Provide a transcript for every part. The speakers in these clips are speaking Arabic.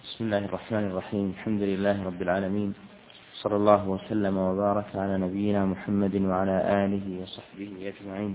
بسم الله الرحمن الرحيم. الحمد لله رب العالمين، صلى الله وسلم وبارك على نبينا محمد وعلى آله وصحبه أجمعين.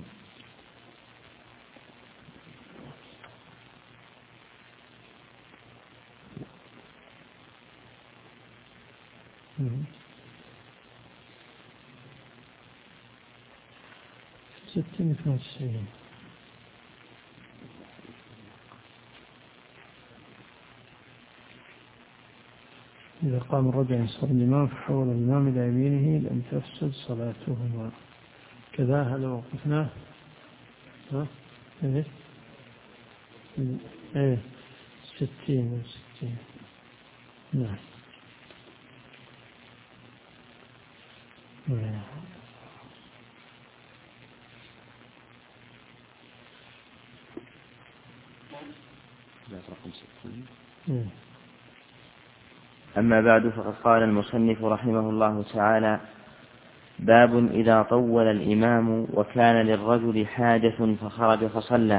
إذا قام الرجل ينصر الإمام فحول الإمام إلى يمينه لم تفسد صلاتهما. كذا هذا وقفناه. إيه 60. نعم. أما بعد، فقد قال المصنف رحمه الله تعالى: باب إذا طول الإمام وكان للرجل حاجة فخرج فصلى.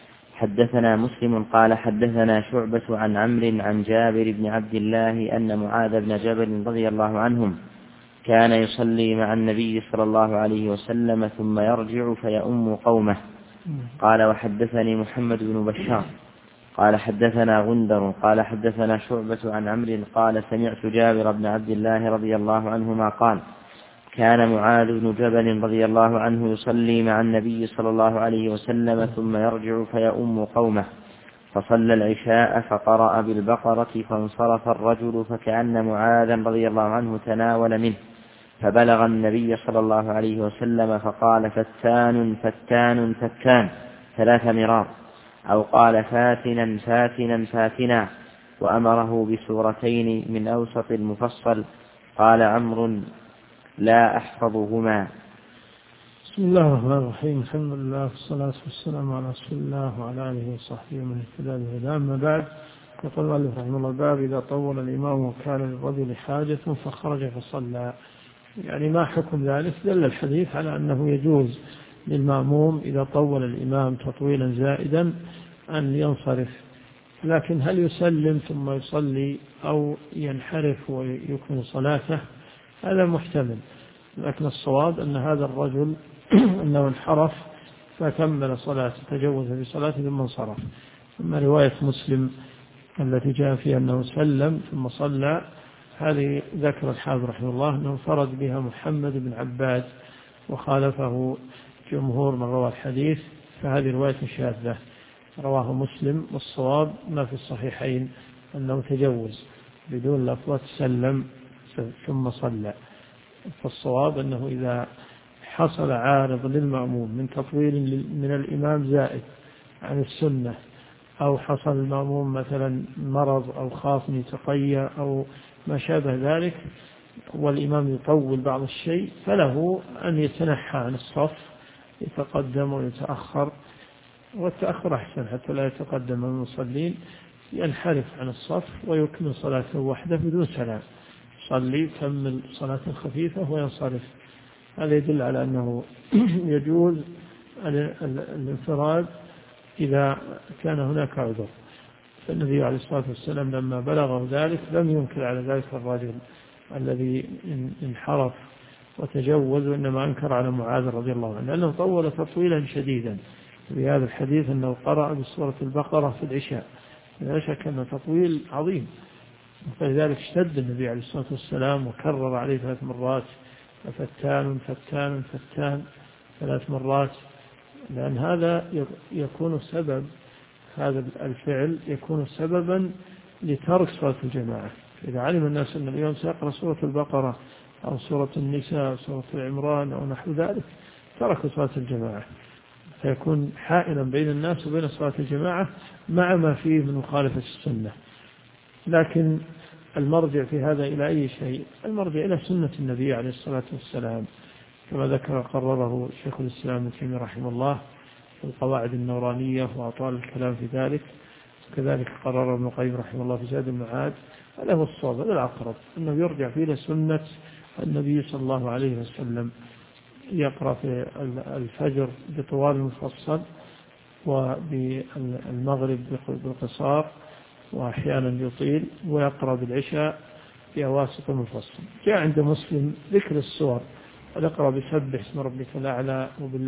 حدثنا مسلم قال حدثنا شعبة عن عمرو عن جابر بن عبد الله أن معاذ بن جبل رضي الله عنهم كان يصلي مع النبي صلى الله عليه وسلم ثم يرجع فيؤم قومه. قال: وحدثني محمد بن بشار قال حدثنا غندر قال حدثنا شعبة عن عمرو قال سمعت جابر بن عبد الله رضي الله عنهما قال: كان معاذ بن جبل رضي الله عنه يصلي مع النبي صلى الله عليه وسلم ثم يرجع فيؤم قومه، فصلى العشاء فقرأ بالبقرة فانصرف الرجل فكأن معاذا رضي الله عنه تناول منه، فبلغ النبي صلى الله عليه وسلم فقال: فتان فتان فتان 3 مرار، أو قال: فاتنا فاتنا فاتنا، وأمره بسورتين من أوسط المفصل. قال عمرو: لا أحفظهما. بسم الله الرحمن الرحيم. الحمد لله والصلاة والسلام على رسول الله وعلى آله وصحبه ومن اهتدى بهداه. أما بعد، يقول المؤلف رحمه الله: باب إذا طول الإمام وكان للرجل حاجة فخرج فصلى. يعني ما حكم ذلك؟ دل الحديث على أنه يجوز للمأموم إذا طول الإمام تطويلا زائدا أن ينصرف، لكن هل يسلم ثم يصلي أو ينحرف ويكمل صلاته؟ هذا محتمل، لكن الصواب أن هذا الرجل أنه انحرف فكمل صلاته، تجوز في صلاته ثم انصرف. أما رواية مسلم التي جاء فيها أنه سلم ثم صلى، هذه ذكر الحافظ رحمه الله أنه فرد بها محمد بن عباد وخالفه جمهور من روى الحديث، فهذه رواية شاذة رواه مسلم. والصواب ما في الصحيحين أنه تجوز بدون لفظة سلم ثم صلى. فالصواب أنه إذا حصل عارض للمأموم من تطويل من الإمام زائد عن السنة، أو حصل المأموم مثلا مرض أو خاف من يتقيأ أو ما شابه ذلك والإمام يطول بعض الشيء، فله أن يتنحى عن الصف، يتقدم ويتأخر، والتأخر أحسن حتى لا يتقدم المصلين، ينحرف عن الصف ويكمل صلاته وحده بدون سلام، يصلي يكمل صلاة خفيفة وينصرف. هذا يدل على أنه يجوز الانفراد إذا كان هناك عذر. فالنبي عليه الصلاة والسلام لما بلغه ذلك لم ينكر على ذلك الرجل الذي انحرف وتجوز، وإنما أنكر على معاذ رضي الله عنه لأنه طول تطويلا شديدا. في هذا الحديث أنه قرأ بسورة البقرة في العشاء، لا شك أنه تطويل عظيم، فلذلك اشتد النبي عليه الصلاة والسلام وكرر عليه 3 مرات: فتان فتان فتان 3 مرات، لأن هذا يكون سبب، هذا الفعل يكون سببا لترك صلاة الجماعة. إذا علم الناس أن اليوم سيقرأ سورة البقرة أو سورة النساء أو سورة العمران أو نحو ذلك، تركوا صلاة الجماعة، فيكون حائلا بين الناس وبين صلاة الجماعة مع ما فيه من مخالفة السنة. لكن المرجع في هذا إلى أي شيء؟ المرجع إلى سنة النبي عليه الصلاة والسلام، كما ذكر قرره شيخ الإسلام ابن تيمية رحمه الله في القواعد النورانية وأطال الكلام في ذلك، وكذلك قرر ابن القيم رحمه الله في زاد المعاد. هذا هو الصواب، هذا الأقرب، أنه يرجع فيه إلى سنة النبي صلى الله عليه وسلم، يقرأ في الفجر بطوال مفصل وبالمغرب بالقصار وأحيانا يطيل، ويقرأ بالعشاء في أواسط المفصل. جاء عند مسلم ذكر السور، ويقرأ بسبح اسم ربك الأعلى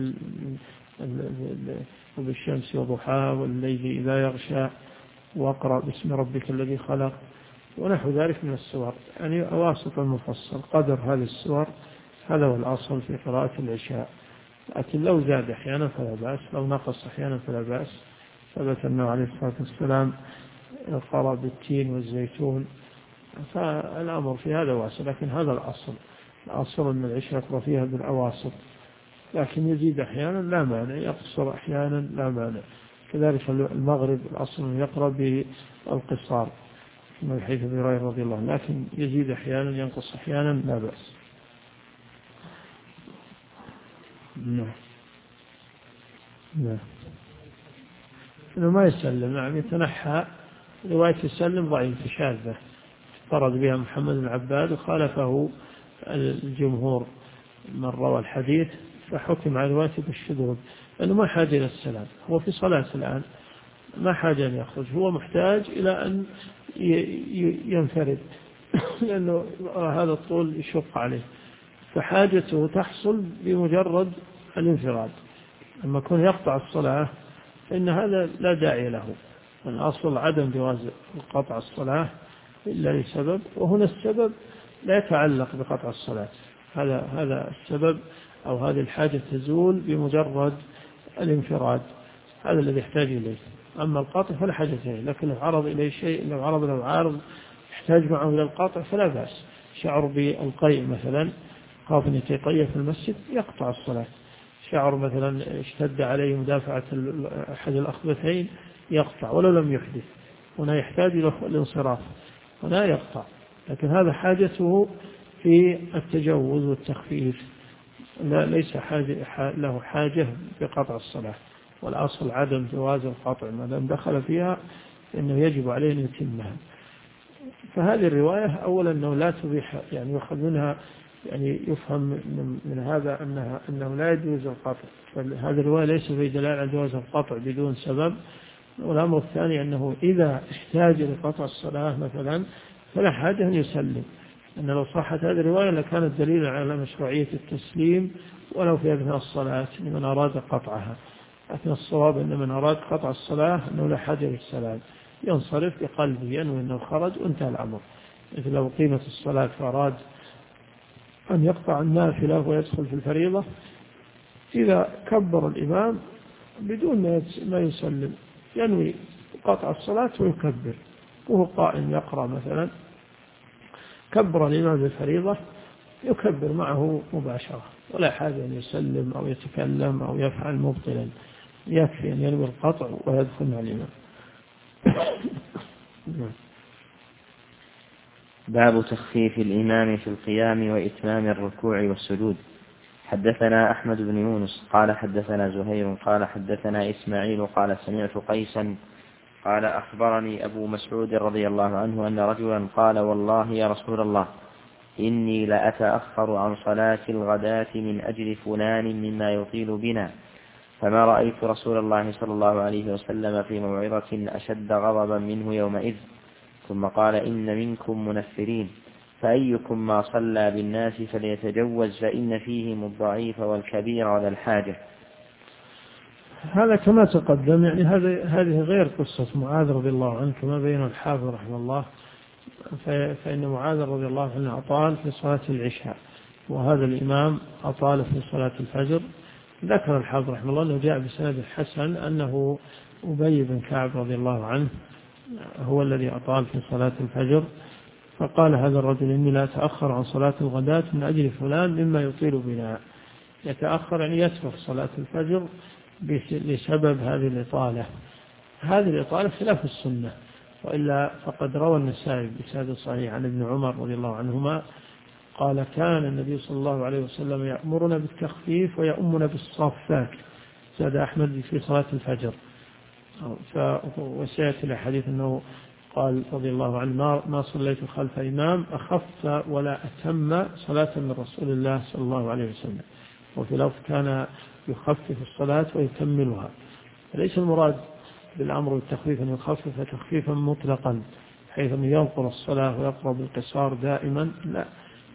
وبالشمس وضحاها والليل إذا يغشى، واقرأ باسم ربك الذي خلق، ونحو ذلك من السور، يعني أواسط المفصل قدر هذه السور. هذا هو الأصل في قراءة العشاء، لكن لو زاد أحيانا فلا بأس، لو نقص أحيانا فلا بأس. ثبت أنه عليه الصلاة والسلام قرأ بالتين والزيتون، فالأمر في هذا واسع، لكن هذا الأصل أن العشاء يقرأ فيها بالأواسط، لكن يزيد أحيانا لا مانع، يقصر أحيانا لا مانع. كذلك المغرب الأصل أن يقرأ بالقصار من حيث أبي هريرة رضي الله عنه، لكن يزيد أحيانا ينقص أحيانا لا بأس. نعم إنه ما يسلم، نعم يتنحى. رواية يسلم ضعيفة شاذة فرد بها محمد بن عباد وخالفه الجمهور من روى الحديث، فحكم على روايته بالشذوذ، لأنه ما حاجة إلى السلام، هو في صلاة الآن ما حاجة أن يخرج، هو محتاج إلى أن ينفرد لأنه هذا الطول يشق عليه، فحاجته تحصل بمجرد الانفراد. أما كون يقطع الصلاة فإن هذا لا داعي له، الأصل عدم جواز قطع الصلاة إلا لسبب، وهنا السبب لا يتعلق بقطع الصلاة، هذا السبب أو هذه الحاجة تزول بمجرد الانفراد، هذا الذي يحتاج إليه. أما القطع فلا حاجة إليه، لكن لو عرض إليه شيء، لو عرض له عارض يحتاج معه إلى القطع فلا بأس. شعر بالقيء مثلا، خاف أن يتقيأ في المسجد يقطع الصلاة. شعر مثلا اشتد عليه مدافعة أحد الأخبثين يقطع ولو لم يحدث، هنا يحتاج إلى الانصراف، هنا يقطع، لكن هذا حاجته في التجوز والتخفيف، ليس له حاجة بقطع الصلاة، والأصل عدم جواز القطع، ما دام دخل فيها إنه يجب عليه أن يتمها. فهذه الرواية أولا أنه لا تبيح، يعني يؤخذ منها، يعني يفهم من هذا أنه لا يجوز القطع، فهذه الرواية ليس في دلالة على جواز القطع بدون سبب. والأمر الثاني أنه إذا احتاج لقطع الصلاة مثلا فلا حاجة أن يسلم، أن لو صحت هذه الرواية لكانت دليلا على مشروعية التسليم ولو في أثناء الصلاة لمن أراد قطعها، لكن الصواب أن من أراد قطع الصلاة أنه لا حاجة للسلام، ينصرف بقلبه ينوي أنه خرج وانتهى الأمر. مثل لو قيمة الصلاة فأراد أن يقطع النافلة ويدخل في الفريضة، إذا كبر الإمام بدون ما يسلم ينوي قطع الصلاة ويكبر، وهو قائم يقرأ مثلا، كبر الإمام بالفريضة يكبر معه مباشرة، ولا حاجة أن يسلم أو يتكلم أو يفعل مبطلا، يكفي أن ينوي القطع ويدخل مع الإمام. باب تخفيف الإمام في القيام وإتمام الركوع والسجود. حدثنا أحمد بن يونس قال حدثنا زهير قال حدثنا إسماعيل قال سمعت قيسا قال أخبرني أبو مسعود رضي الله عنه أن رجلا قال والله يا رسول الله إني لأتأخر عن صلاة الغداة من أجل فلان مما يطيل بنا، فما رأيت رسول الله صلى الله عليه وسلم في موعظة أشد غضبا منه يومئذ. ثم قال إن منكم منفرين، فأيكم ما صلى بالناس فليتجوز فإن فيهم الضعيف والكبير وذا الحاجة. هذا كما تقدم، يعني هذه غير قصة معاذ رضي الله عنه كما بين الحافظ رحمه الله، فإن معاذ رضي الله عنه أطال في صلاة العشاء، وهذا الإمام أطال في صلاة الفجر. ذكر الحافظ رحمه الله أنه جاء بسند الحسن أنه أبي بن كعب رضي الله عنه هو الذي أطال في صلاة الفجر، فقال هذا الرجل إني لا أتأخر عن صلاة الغداة من أجل فلان مما يطيل بنا، يتأخر يعني يترك صلاة الفجر بسبب هذه الإطالة. هذه الإطالة خلاف السنة، وإلا فقد روى النسائي بسند صحيح عن ابن عمر رضي الله عنهما قال كان النبي صلى الله عليه وسلم يأمرنا بالتخفيف ويأمنا بالصافات، زاد أحمد في صلاة الفجر. وسيأتي الحديث أنه قال رضي الله عنه ما صليت خلف إمام أخف ولا أتم صلاة من رسول الله صلى الله عليه وسلم، وفي لفظ كان يخفف الصلاة ويكملها. فليس المراد بالأمر بالتخفيف أن يخفف تخفيفا مطلقا حيث أنه ينقل الصلاة ويقرأ بالقصار دائما، لا،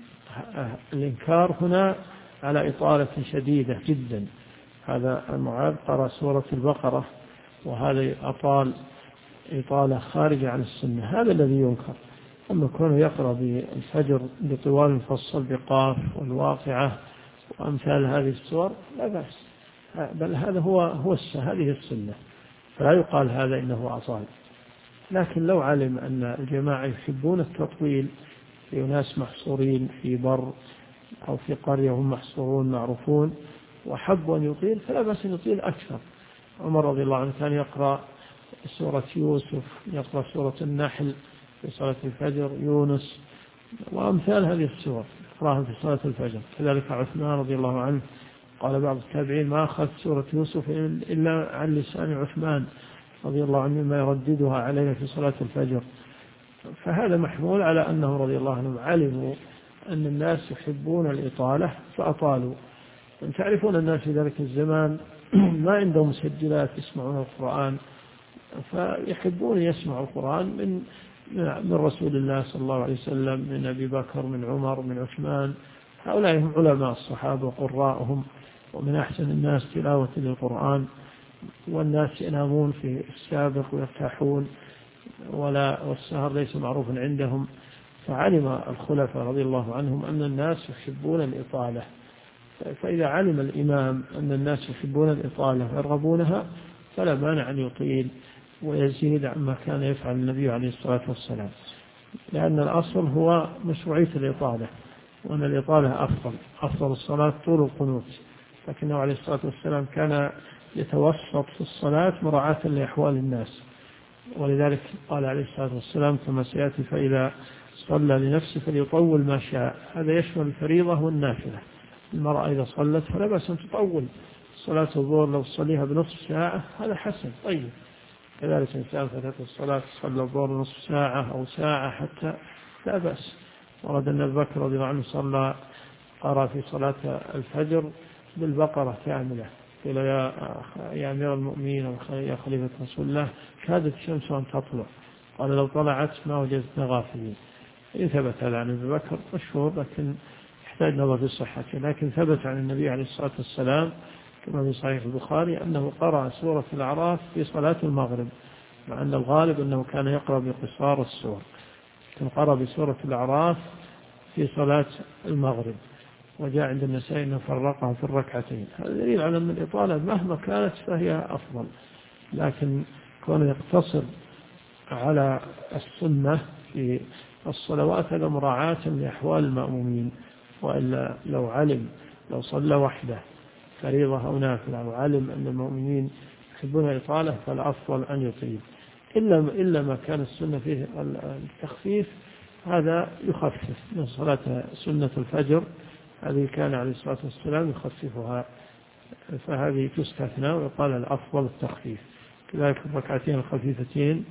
الإنكار هنا على إطالة شديدة جدا. هذا معاذ قرأ سورة البقرة وهذا أطال إطالة خارجة عن السنة، هذا الذي ينكر. أما كونه يقرأ بالفجر بطوال مفصل بقاف والواقعة وأمثال هذه السور لا بأس، بل هذا هذه السنة، فلا يقال هذا إنه أطال. لكن لو علم أن الجماعة يحبون التطويل في ناس محصورين في بر أو في قرية هم محصورون معروفون وحبوا أن يطيل فلا بأس أن يطيل أكثر. عمر رضي الله عنه كان يقرأ سورة يوسف، يقرأ سورة النحل في صلاة الفجر، يونس وأمثال هذه السور يقرأها في صلاة الفجر. كذلك عثمان رضي الله عنه قال بعض التابعين ما أخذت سورة يوسف إلا عن لسان عثمان رضي الله عنه ما يرددها علينا في صلاة الفجر. فهذا محمول على أنه رضي الله عنه علموا أن الناس يحبون الإطالة فأطالوا. تعرفون الناس في ذلك الزمان ما عندهم مسجلات يسمعون القرآن، فيحبون يسمعوا القرآن من رسول الله صلى الله عليه وسلم، من أبي بكر، من عمر، من عثمان. هؤلاء هم علماء الصحابة وقراءهم ومن أحسن الناس تلاوة للقرآن، والناس ينامون في السابق ويرتاحون والسهر ليس معروف عندهم. فعلم الخلفاء رضي الله عنهم أن الناس يحبون الإطالة، فإذا علم الإمام أن الناس يحبون الإطالة ويرغبونها فلا مانع أن يطيل ويزيد عما كان يفعل النبي عليه الصلاة والسلام، لأن الأصل هو مشروعية الإطالة، وأن الإطالة أفضل الصلاة طول القنوت، لكنه عليه الصلاة والسلام كان يتوسط في الصلاة مراعاة لأحوال الناس، ولذلك قال عليه الصلاة والسلام كما سيأتي فإذا صلى لنفسه فليطول ما شاء. هذا يشمل الفريضة والنافلة. المرأة إذا صلت فلا بأس أن تطول صلاة الظهر، لو تصليها بنصف ساعة هذا حسن طيب. كذلك إنسان فتاة الصلاة صلى الظهر نصف ساعة أو ساعة حتى لا بأس. ورد أن أبي بكر رضي الله عنه قرأ في صلاة الفجر بالبقرة كاملة، قيل يا أمير المؤمنين يا خليفة رسول الله كادت الشمس أن تطلع، قال لو طلعت ما وجدتنا غافلين. إن ثبت عن أبي بكر مشهور لكن يحتاج نظر في صحته، لكن ثبت عن النبي عليه الصلاة والسلام كما في صحيح البخاري أنه قرأ سورة الأعراف في صلاة المغرب، مع أن الغالب أنه كان يقرأ بقصار السور، كان قرأ بسورة الأعراف في صلاة المغرب، وجاء عند النسائي أنه فرقها في الركعتين. هذا دليل على أن الإطالة مهما كانت فهي أفضل، لكن كونه يقتصر على السنة في الصلوات هذا مراعاة لأحوال المأمومين. وإلا لو صلى وحده فريضة أو نافلة وعلم أن المؤمنين يحبون الإطالة فالأفضل أن يطيل، إلا ما كان السنة فيه التخفيف، هذا يخفف من صلاة سنة الفجر هذه كان عليه الصلاة والسلام يخففها، فهذه تستثنى ويقال الأفضل التخفيف. كذلك الركعتين الخفيفتين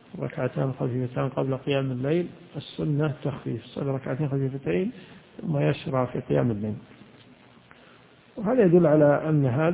قبل قيام الليل السنة تخفيف، صلى ركعتين خفيفتين ثم يشرع في قيام الليل. وهذا يدل على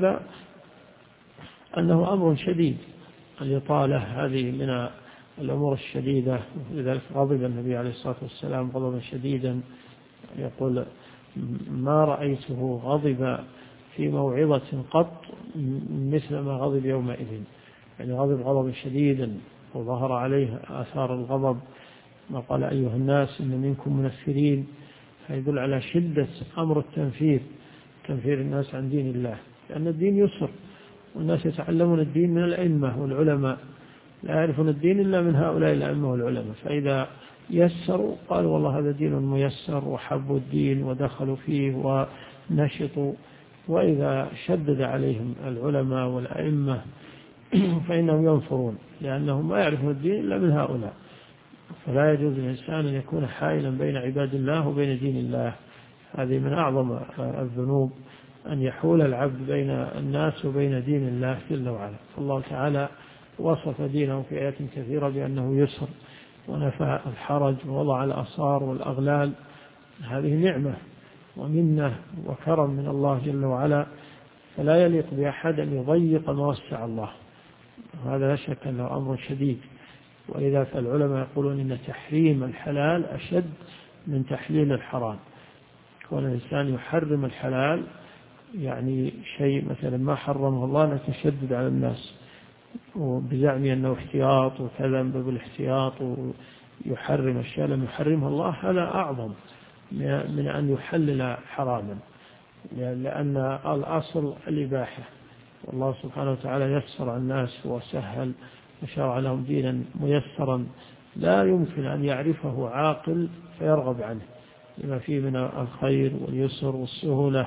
أنه أمر شديد. الإطالة هذه من الأمور الشديدة، لذلك غضب النبي عليه الصلاة والسلام غضبا شديدا، يقول ما رأيته غضب في موعظة قط مثل ما غضب يومئذ، يعني غضب غضبا شديدا وظهر عليه آثار الغضب، ما قال أيها الناس إن منكم منفرين، فيدل على شدة أمر تنفير الناس عن دين الله، لأن الدين يسر، والناس يتعلمون الدين من الأئمة والعلماء، لا يعرفون الدين إلا من هؤلاء الأئمة والعلماء، فإذا يسروا قالوا والله هذا دين ميسر وحبوا الدين ودخلوا فيه ونشطوا. وإذا شدد عليهم العلماء والأئمة فإنهم ينفرون، لأنهم ما يعرفون الدين إلا من هؤلاء. فلا يجوز للإنسان أن يكون حائلا بين عباد الله وبين دين الله، هذه من أعظم الذنوب أن يحول العبد بين الناس وبين دين الله جل وعلا. فالله تعالى وصف دينه في آيات كثيرة بأنه يسر ونفى الحرج ووضع الأصار والأغلال، هذه نعمة ومنة وكرم من الله جل وعلا، فلا يليق بأحد أن يضيق ما وسع الله، هذا لا شك أنه أمر شديد. ولذا فالعلماء يقولون إن تحريم الحلال أشد من تحليل الحرام. كون الإنسان يحرم الحلال يعني شيء مثلا ما حرمه الله لكن شدد على الناس وبزعم أنه احتياط وكذا بالاحتياط ويحرم الشيء لم يحرمه الله، هذا أعظم من أن يحلل حراما، لأن الأصل الإباحة، والله سبحانه وتعالى يسر على الناس وسهل وشرع لهم دينا ميسرا لا يمكن أن يعرفه عاقل فيرغب عنه لما فيه من الخير واليسر والسهولة.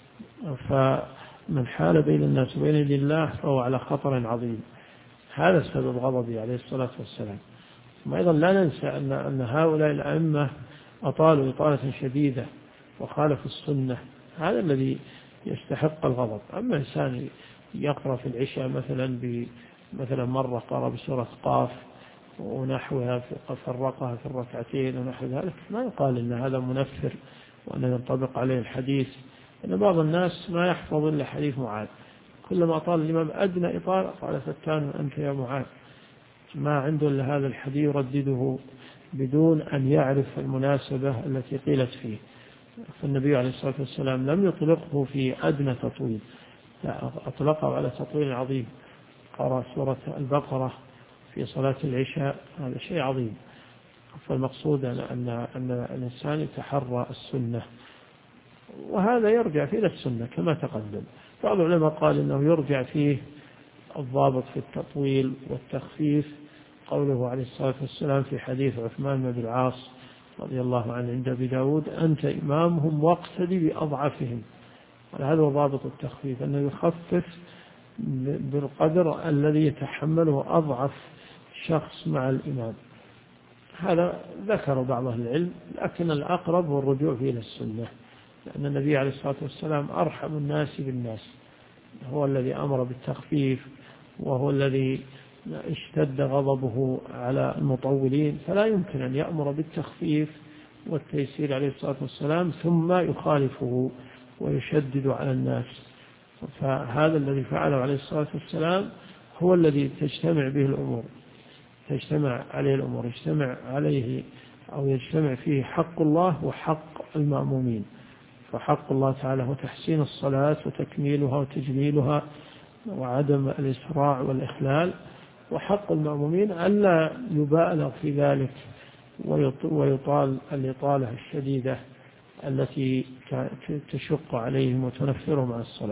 فمن حال بين الناس وبين الله فهو على خطر عظيم. هذا سبب غضبه عليه الصلاة والسلام. وأيضا لا ننسى أن هؤلاء الأئمة أطالوا إطالة شديدة وخالفوا السنة، هذا الذي يستحق الغضب. أما إنسان يقرأ في العشاء مثلا مرة قرأ بسورة قاف ونحوها فرقها في الركعتين ونحو ذلك، ما يقال إن هذا منفر وأنه ينطبق عليه الحديث. إن بعض الناس ما يحفظ إلا حديث معاذ، كلما طال الإمام أدنى إطالة قال فتان أنت يا معاذ، ما عنده إلا هذا الحديث يردده بدون أن يعرف المناسبة التي قيلت فيه. فالنبي عليه الصلاة والسلام لم يطلقه في أدنى تطويل، لا أطلقه على تطويل عظيم. قرأ سورة البقرة في صلاة العشاء، هذا شيء عظيم. فالمقصود أن الإنسان يتحرى السنة، وهذا يرجع فيه إلى السنة كما تقدم. بعض العلماء قال إنه يرجع فيه الضابط في التطويل والتخفيف قوله عليه الصلاة والسلام في حديث عثمان بن العاص رضي الله عنه عند أبي داود أنت إمامهم واقتدي بأضعفهم. هذا هو ضابط التخفيف، أنه يخفف بالقدر الذي يتحمله أضعف شخص مع الإمام. هذا ذكر بعض أهل العلم، لكن الأقرب هو الرجوع فيه إلى السنة، لأن النبي عليه الصلاة والسلام أرحم الناس بالناس، هو الذي أمر بالتخفيف وهو الذي اشتد غضبه على المطولين، فلا يمكن أن يأمر بالتخفيف والتيسير عليه الصلاة والسلام ثم يخالفه ويشدد على الناس. فهذا الذي فعله عليه الصلاة والسلام هو الذي تجتمع به الأمور، تجتمع عليه الأمور، يجتمع عليه أو يجتمع فيه حق الله وحق المأمومين. فحق الله تعالى هو تحسين الصلاة وتكميلها وتجميلها وعدم الإسراع والإخلال، وحق المأمومين ألا يبالغ في ذلك ويطال الإطالة الشديدة التي تشق عليهم وتنفرهم عن الصلاة.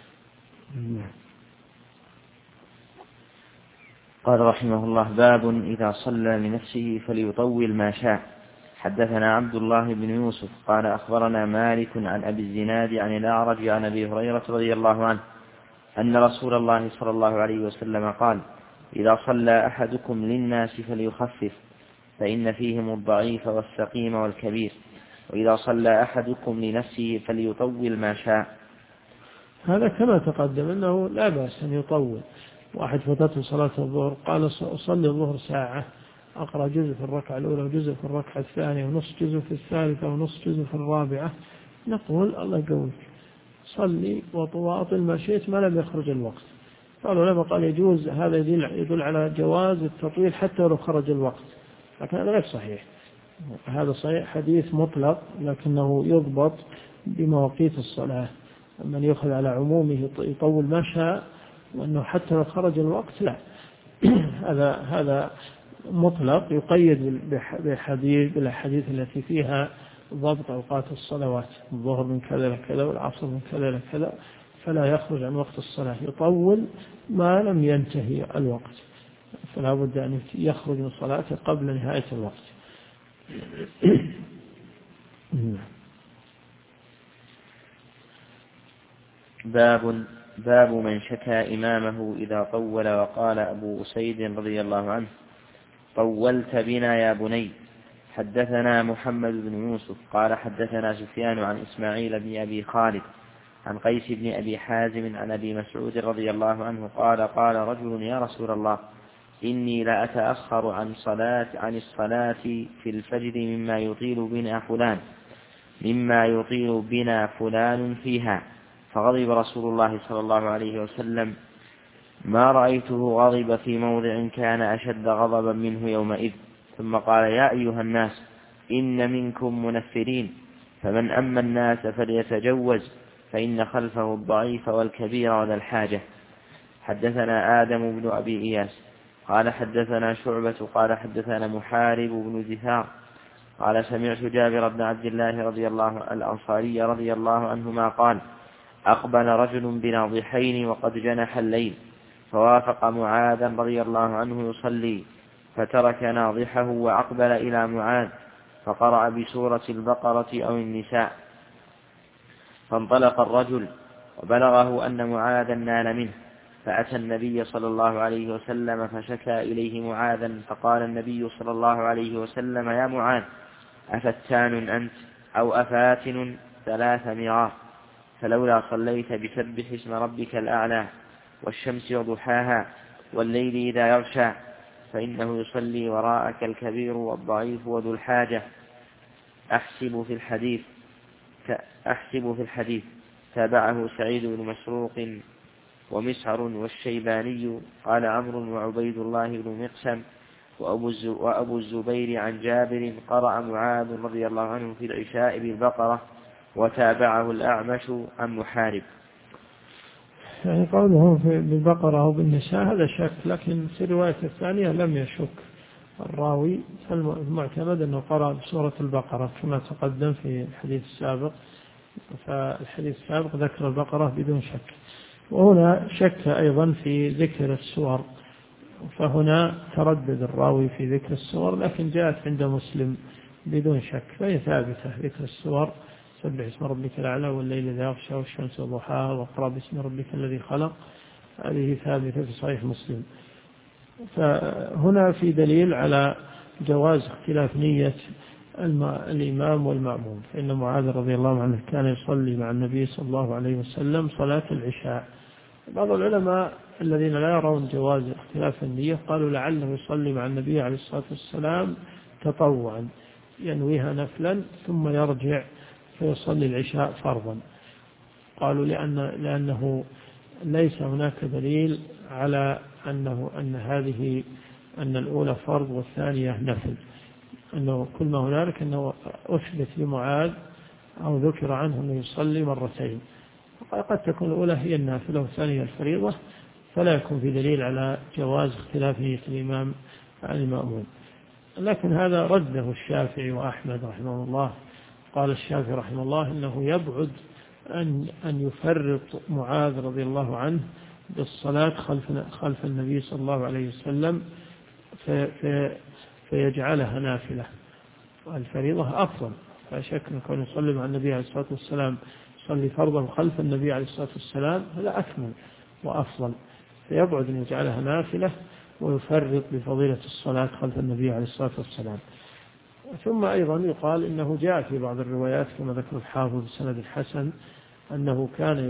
قال رحمه الله: باب إذا صلى لنفسه فليطول ما شاء. حدثنا عبد الله بن يوسف قال أخبرنا مالك عن أبي الزناد عن الأعرج عن أبي هريرة رضي الله عنه أن رسول الله صلى الله عليه وسلم قال: إذا صلى أحدكم للناس فليخفف فإن فيهم الضعيف والسقيم والكبير، وإذا صلى أحدكم لنفسه فليطول ما شاء. هذا كما تقدم أنه لا بأس أن يطول. واحد فاتته صلاة الظهر قال أصلي الظهر ساعة، أقرأ جزء في الركعة الأولى وجزء في الركعة الثانية ونصف جزء في الثالثة ونصف جزء في الرابعة، نقول الله يقويك صلي وأطل ما شئت ما لم يخرج الوقت. قالوا لما قال يجوز، هذا يدل على جواز التطويل حتى لو خرج الوقت، لكن هذا غير صحيح. هذا صحيح حديث مطلق لكنه يضبط بمواقيت الصلاة. من يأخذ على عمومه يطول ما شاء وأنه حتى لو خرج الوقت لا هذا مطلق يقيد بالحديث التي فيها ضبط أوقات الصلوات، الظهر من كذا لكذا والعصر من كذا لكذا، فلا يخرج عن وقت الصلاة، يطول ما لم ينتهي الوقت، فلا بد أن يخرج من صلاته قبل نهاية الوقت. باب من شكى إمامه إذا طول. وقال أبو أسيد رضي الله عنه: طولت بنا يا بني. حدثنا محمد بن يوسف قال حدثنا سفيان عن إسماعيل بن أبي خالد عن قيس بن أبي حازم عن أبي مسعود رضي الله عنه قال: قال رجل: يا رسول الله، إني لا أتأخر عن الصلاة في الفجر مما يطيل بنا فلان فيها. فغضب رسول الله صلى الله عليه وسلم ما رأيته غضب في موضع كان أشد غضبا منه يومئذ. ثم قال: يا أيها الناس إن منكم منفرين، فمن أما الناس فليتجوز، فإن خلفه الضعيف والكبير وذا الحاجة. حدثنا آدم بن أبي إياس قال حدثنا شعبة قال حدثنا محارب بن دثار قال سمعت جابر بن عبد الله الأنصاري رضي الله عنهما قال: أقبل رجل بناضحين وقد جنح الليل، فوافق معاذا رضي الله عنه يصلي، فترك ناضحه وأقبل إلى معاذ فقرأ بسورة البقرة أو النساء، فانطلق الرجل وبلغه أن معاذا نال منه، فأتى النبي صلى الله عليه وسلم فشكى إليه معاذا، فقال النبي صلى الله عليه وسلم: يا معاذ، أفتان أنت أو أفاتن 3 مرار؟ فلولا صليت بسبح اسم ربك الأعلى والشمس وضحاها والليل إذا يغشى، فإنه يصلي وراءك الكبير والضعيف وذو الحاجة. أحسب في الحديث. تابعه سعيد بن مسروق ومسعر والشيباني. قال عمرو وعبيد الله بن مقسم وأبو الزبير عن جابر: قرأ معاذ رضي الله عنه في العشاء بالبقرة، وتابعه الأعمش عن محارب. يعني قوله بالبقرة أو بالنساء هذا شك، لكن في الرواية الثانية لم يشك الراوي، فالمعتمد أنه قرأ بسورة البقرة كما تقدم في الحديث السابق، فالحديث السابق ذكر البقرة بدون شك، وهنا شك أيضا في ذكر السور، فهنا تردد الراوي في ذكر السور، لكن جاءت عند مسلم بدون شك، فهي ثابتة ذكر السور: سبح اسم ربك الأعلى والليل إذا يغشى والشمس وضحاها واقرأ باسم ربك الذي خلق، هذه ثابتة في صحيح مسلم. فهنا في دليل على جواز اختلاف نية الإمام والمأموم، فإن معاذ رضي الله عنه كان يصلي مع النبي صلى الله عليه وسلم صلاة العشاء. بعض العلماء الذين لا يرون جواز اختلاف النية قالوا لعله يصلي مع النبي عليه الصلاة والسلام تطوعا، ينويها نفلا ثم يرجع فيصلي العشاء فرضا. قالوا لأنه ليس هناك دليل على أن الأولى فرض والثانية نفل، أنه كل ما هنالك أنه أثبت لمعاذ أو ذكر عنه أنه يصلي مرتين، قد تكون الأولى هي النافلة والثانية الفريضة، فلا يكون في دليل على جواز اختلاف نية الإمام عن المأموم. لكن هذا رده الشافعي وأحمد رحمه الله. قال الشافعي رحمه الله إنه يبعد أن يفرط معاذ رضي الله عنه بالصلاة خلف النبي صلى الله عليه وسلم فيجعلها نافلة، والفريضة أفضل، لا شك أن يكون يصلي مع النبي عليه الصلاة والسلام يصلي فرضا خلف النبي عليه الصلاة والسلام هذا أكمل وأفضل، فيبعد أن يجعلها نافلة ويفرط بفضيلة الصلاة خلف النبي عليه الصلاة والسلام. ثم أيضا يقال إنه جاء في بعض الروايات كما ذكر الحافظ بسند الحسن أنه كان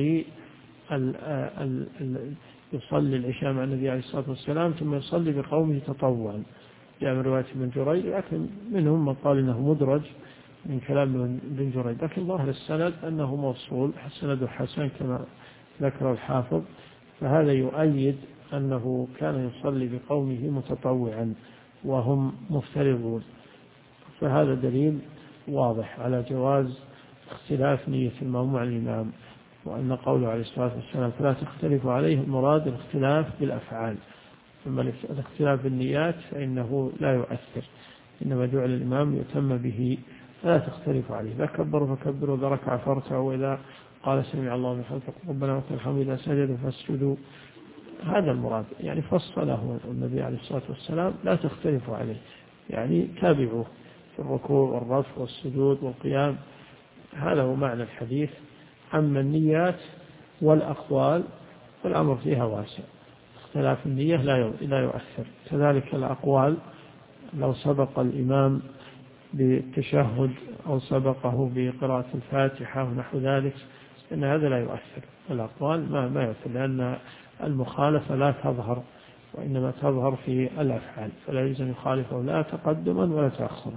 يصلي العشاء مع النبي عليه الصلاة والسلام ثم يصلي بقومه تطوعا، جاء من رواية ابن جريج، لكن منهم من قال إنه مدرج من كلام ابن جريج، لكن ظاهر السند أنه موصول سنده حسن كما ذكر الحافظ، فهذا يؤيد أنه كان يصلي بقومه متطوعا وهم مفترضون، فهذا دليل واضح على جواز اختلاف نية المأموم عن الإمام، وأن قوله عليه الصلاة والسلام فلا تختلف عليه المراد الاختلاف بالأفعال، ثم الاختلاف بالنيات فإنه لا يؤثر، إنما جعل الإمام يتم به فلا تختلف عليه، إذا كبروا فكبروا، إذا ركع فاركعوا، وإذا قال سمع الله لمن حمده ربنا ولك الحمد إذا سجدوا فاسجدوا، هذا المراد، يعني فصله النبي عليه الصلاة والسلام لا تختلفوا عليه، يعني تابعوه في الركوع والرفع والسجود والقيام، هذا هو معنى الحديث. أما النيات والأقوال فالأمر فيها واسع، اختلاف النية لا يؤثر، كذلك الأقوال لو سبق الإمام بالتشهد أو سبقه بقراءة الفاتحة ونحو ذلك إن هذا لا يؤثر، الأقوال ما يؤثر، لأن المخالفة لا تظهر وإنما تظهر في الأفعال، فلا يجوز أن يخالفه لا تقدما ولا تأخرا.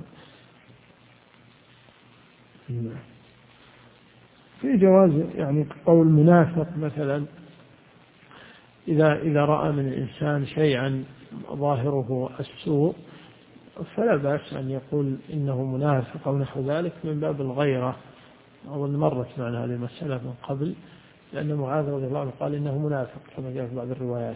في جواز يعني قول منافق مثلا إذا رأى من الإنسان شيئا ظاهره السوء فلا بأس أن يقول إنه منافق أو نحو ذلك من باب الغيرة. أظن مرت معنا هذه المسألة من قبل، لأن معاذ رضي الله عنه قال إنه منافق كما جاء في بعض الروايات،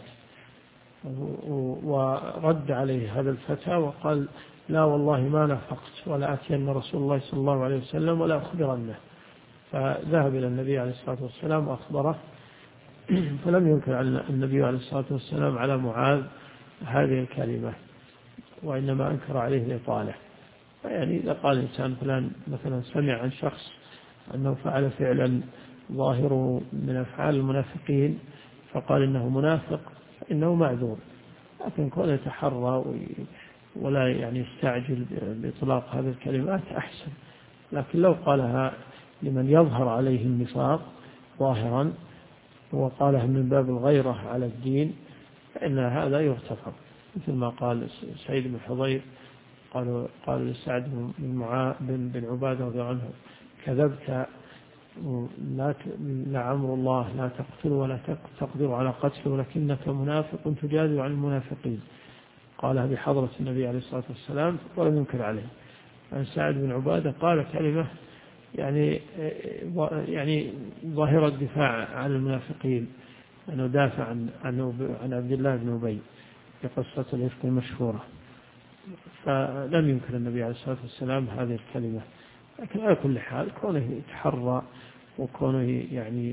ورد عليه هذا الفتى وقال لا والله ما نافقت، ولا أتين رسول الله صلى الله عليه وسلم ولا أخبرنه. فذهب إلى النبي عليه الصلاة والسلام وأخبره، فلم ينكر على النبي عليه الصلاة والسلام على معاذ هذه الكلمة، وإنما أنكر عليه الإطالة. يعني إذا قال إنسان فلان مثلا سمع عن شخص أنه فعل فعلا ظاهره من أفعال المنافقين فقال إنه منافق فإنه معذور، لكن كونه يتحرى ولا يعني يستعجل بإطلاق هذه الكلمات أحسن. لكن لو قالها لمن يظهر عليه النفاق ظاهرا وقالها من باب الغيرة على الدين فإن هذا يغتفر، مثل ما قال سعيد بن حضير قال لسعد بن عبادة رضي الله عنه كذبت لعمر الله لا تقتل ولا تقدر على قتل ولكنك منافق تجادل عن المنافقين. قالها بحضرة النبي عليه الصلاة والسلام ولم ينكر عليه. عن سعد بن عبادة قال كلمة يعني ظاهرة الدفاع عن المنافقين، أنه دافع عن عبد الله بن أبي في قصة الإفك المشهورة، فلم ينكر النبي عليه الصلاة والسلام هذه الكلمة. لكن على كل حال كونه يتحرى وكونه يعني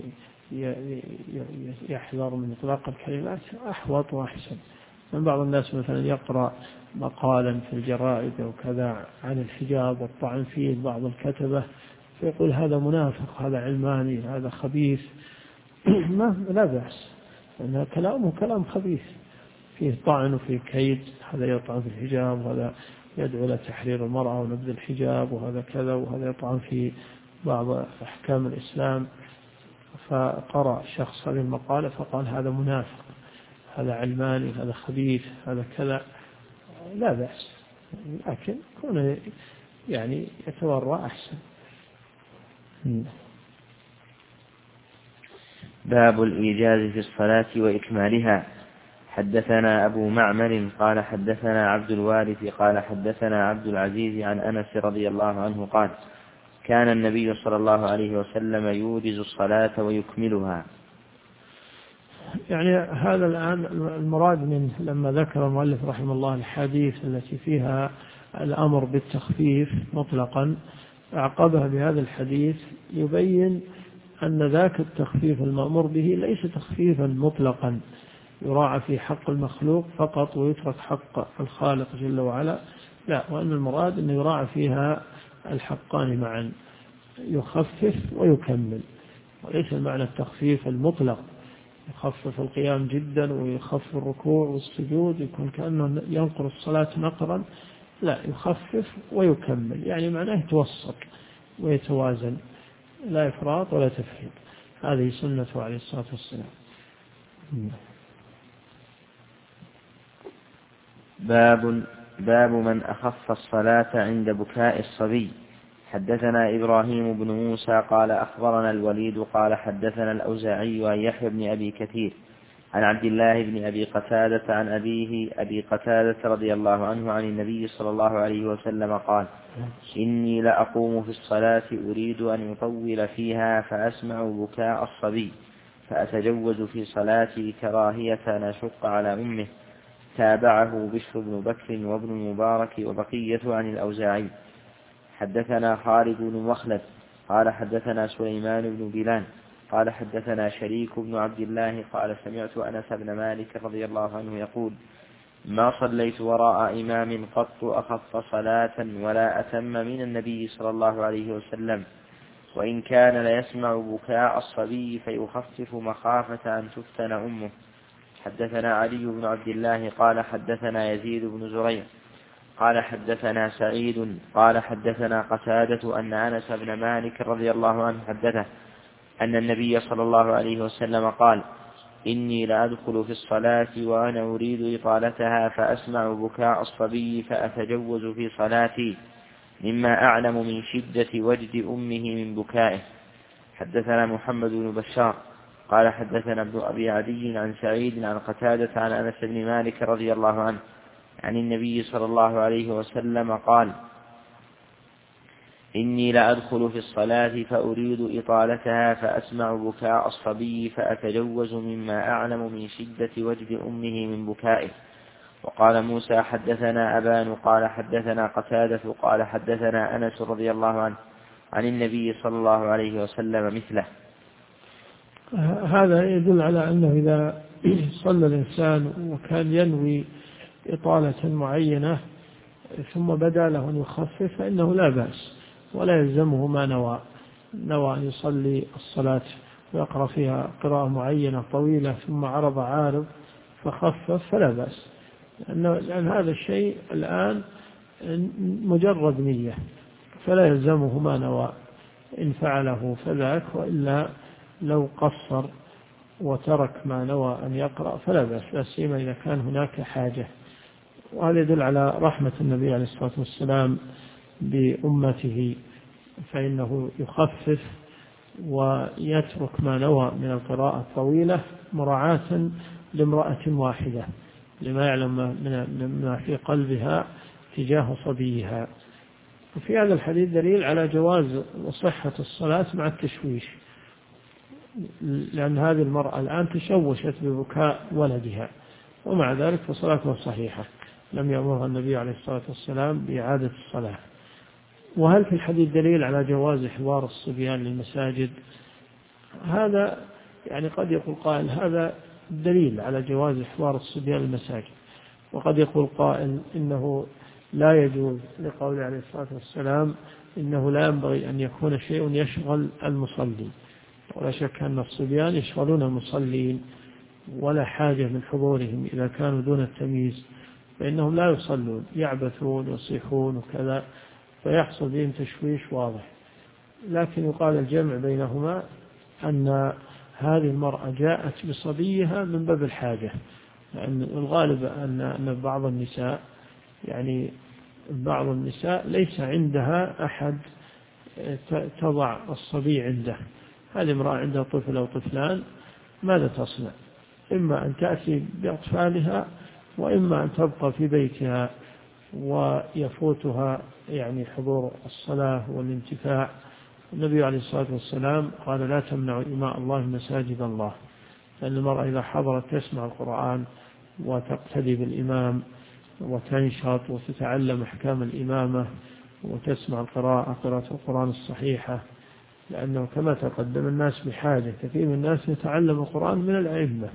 يحذر من إطلاق الكلمات أحوط وأحسن. من بعض الناس مثلا يقرأ مقالا في الجرائد أو كذا عن الحجاب والطعن فيه بعض الكتبة فيقول هذا منافق، هذا علماني، هذا خبيث. لا بأس، لأن كلامه كلام خبيث فيه طعن وفيه كيد، هذا يطعن في الحجاب وهذا يدعو إلى تحرير المرأة ونبذ الحجاب وهذا كذا، وهذا يطعن في بعض أحكام الإسلام. فقرأ شخص هذه المقالة فقال هذا منافق، هذا علماني، هذا خبيث، هذا كذا، لا بأس، لكن كونه يعني يتورع أحسن. باب الإيجاز في الصلاة وإكمالها. حدثنا أبو معمر قال حدثنا عبد الوارث قال حدثنا عبد العزيز عن أنس رضي الله عنه قال كان النبي صلى الله عليه وسلم يوجز الصلاة ويكملها. يعني هذا الآن المراد منه لما ذكر المؤلف رحمه الله الحديث التي فيها الأمر بالتخفيف مطلقا، أعقبها بهذا الحديث يبين أن ذاك التخفيف المأمور به ليس تخفيفا مطلقا يراعى في حق المخلوق فقط ويترك حق الخالق جل وعلا، لا، وأن المراد أن يراعى فيها الحقان معا، يخفف ويكمل، وليس المعنى التخفيف المطلق يخفف القيام جدا ويخفف الركوع والسجود يكون كأنه ينقر الصلاة نقرا، لا، يخفف ويكمل، يعني معناه يتوسط ويتوازن، لا إفراط ولا تفريط. هذه سنته عليه الصلاة والسلام. باب من أخف الصلاة عند بكاء الصبي. حدثنا إبراهيم بن موسى قال أخبرنا الوليد قال حدثنا الأوزاعي عن يحيى بن أبي كثير عن عبد الله بن أبي قتادة عن أبيه أبي قتادة رضي الله عنه عن النبي صلى الله عليه وسلم قال إني لأقوم في الصلاة أريد أن أطول فيها فأسمع بكاء الصبي فأتجوز في صلاتي كراهية أن أشق على أمه. تابعه بشر بن بكر وابن المبارك وبقية عن الأوزاعي. حدثنا خالد بن مخلد قال حدثنا سليمان بن بلال قال حدثنا شريك بن عبد الله قال سمعت أنس بن مالك رضي الله عنه يقول ما صليت وراء إمام قط أخف صلاة ولا أتم من النبي صلى الله عليه وسلم، وإن كان ليسمع بكاء الصبي فيخفف مخافة أن تفتن أمه. حدثنا علي بن عبد الله قال حدثنا يزيد بن زريع قال حدثنا سعيد قال حدثنا قتادة أن أنس بن مالك رضي الله عنه حدثه أن النبي صلى الله عليه وسلم قال إني لأدخل في الصلاة وأنا أريد إطالتها فأسمع بكاء الصبي فأتجوز في صلاتي مما أعلم من شدة وجد أمه من بكائه. حدثنا محمد بن بشار قال حدثنا ابن أبي عدي عن سعيد عن قتادة عن أنس بن مالك رضي الله عنه عن النبي صلى الله عليه وسلم قال: إني لأدخل في الصلاة فأريد إطالتها فأسمع بكاء الصبي فأتجوز مما أعلم من شدة وجد أمه من بكائه. وقال موسى حدثنا أبان قال حدثنا قتادة قال حدثنا أنس رضي الله عنه عن النبي صلى الله عليه وسلم مثله. هذا يدل على أنه إذا صلى الإنسان وكان ينوي إطالة معينة ثم بدا له أن يخفف فإنه لا بأس، ولا يلزمه ما نوى أن يصلي الصلاة ويقرأ فيها قراءة معينة طويلة ثم عرض عارض فخفف فلا بأس، لأن هذا الشيء الآن مجرد نية فلا يلزمه ما نوى، إن فعله فذاك، وإلا لو قصر وترك ما نوى أن يقرأ فلا بأس، لا سيما إذا كان هناك حاجة. وهذا يدل على رحمة النبي عليه الصلاة والسلام بأمته، فإنه يخفف ويترك ما نوى من القراءة الطويلة مراعاة لامرأة واحدة لما يعلم ما في قلبها تجاه صبيها. وفي هذا الحديث دليل على جواز وصحة الصلاة مع التشويش، لأن هذه المرأة الآن تشوشت ببكاء ولدها، ومع ذلك فصلاتها صحيحة، لم يأمرها النبي عليه الصلاة والسلام بإعادة الصلاة. وهل في الحديث دليل على جواز حوار الصبيان للمساجد؟ هذا يعني قد يقول قائل هذا دليل على جواز حوار الصبيان للمساجد، وقد يقول قائل إنه لا يجوز لقول عليه الصلاة والسلام إنه لا ينبغي أن يكون شيء يشغل المصلي، ولا شك أن الصبيان يشغلون المصلين ولا حاجة من حضورهم إذا كانوا دون التمييز، فإنهم لا يصلون، يعبثون ويصيحون وكذا، فيحصل بهم تشويش واضح. لكن يقال الجمع بينهما أن هذه المرأة جاءت بصبيها من باب الحاجة، لأن الغالب أن بعض النساء ليس عندها أحد تضع الصبي عنده، هذه امرأة عندها طفل أو طفلان، ماذا تصنع؟ إما أن تأتي بأطفالها، وإما أن تبقى في بيتها ويفوتها يعني حضور الصلاة والانتفاع. النبي عليه الصلاة والسلام قال: لا تمنعوا إماء الله مساجد الله، لأن المرأة إذا حضرت تسمع القرآن وتقتدي بالإمام وتنشط وتتعلم أحكام الإمامة وتسمع قراءة القرآن الصحيحة، لأنه كما تقدم الناس بحاجة، كثير من الناس يتعلم القرآن من الأئمة،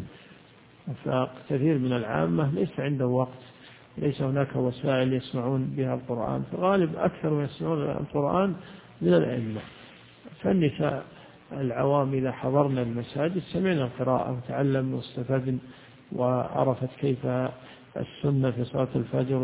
فكثير من العامة ليس عنده وقت، ليس هناك وسائل يسمعون بها القرآن، فغالب أكثر ما يسمعون القرآن من الأئمة. فالنساء العوام إذا حضرنا المساجد سمعنا القراءة وتعلمنا واستفدنا وعرفت كيف السنة في صلاة الفجر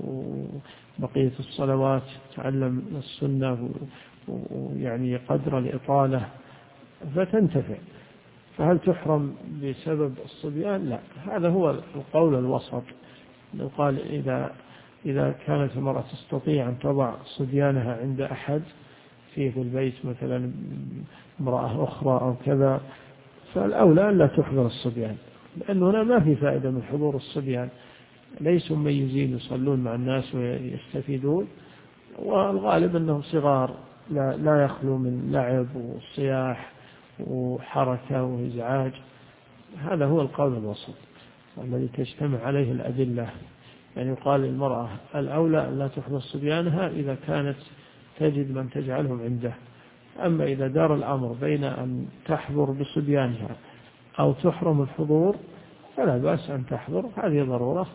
وبقية الصلوات، تعلم السنة ويعني قدر الإطالة فتنتفع. فهل تحرم بسبب الصبيان؟ لا، هذا هو القول الوسط. لو قال إذا كانت المرأة تستطيع أن تضع صبيانها عند أحد في البيت، مثلا امرأة أخرى أو كذا، فالأولى أن لا تحضر الصبيان، لأن هنا ما في فائدة من حضور الصبيان، ليسوا مميزين يصلون مع الناس ويستفيدون، والغالب أنهم صغار لا يخلو من لعب وصياح وحركة وإزعاج. هذا هو القول الوسط الذي تجتمع عليه الأدلة. يعني يقال للمرأة الأولى أن لا تحضر صبيانها إذا كانت تجد من تجعلهم عنده، أما إذا دار الأمر بين أن تحضر بصبيانها أو تحرم الحضور فلا بأس أن تحضر، هذه ضرورة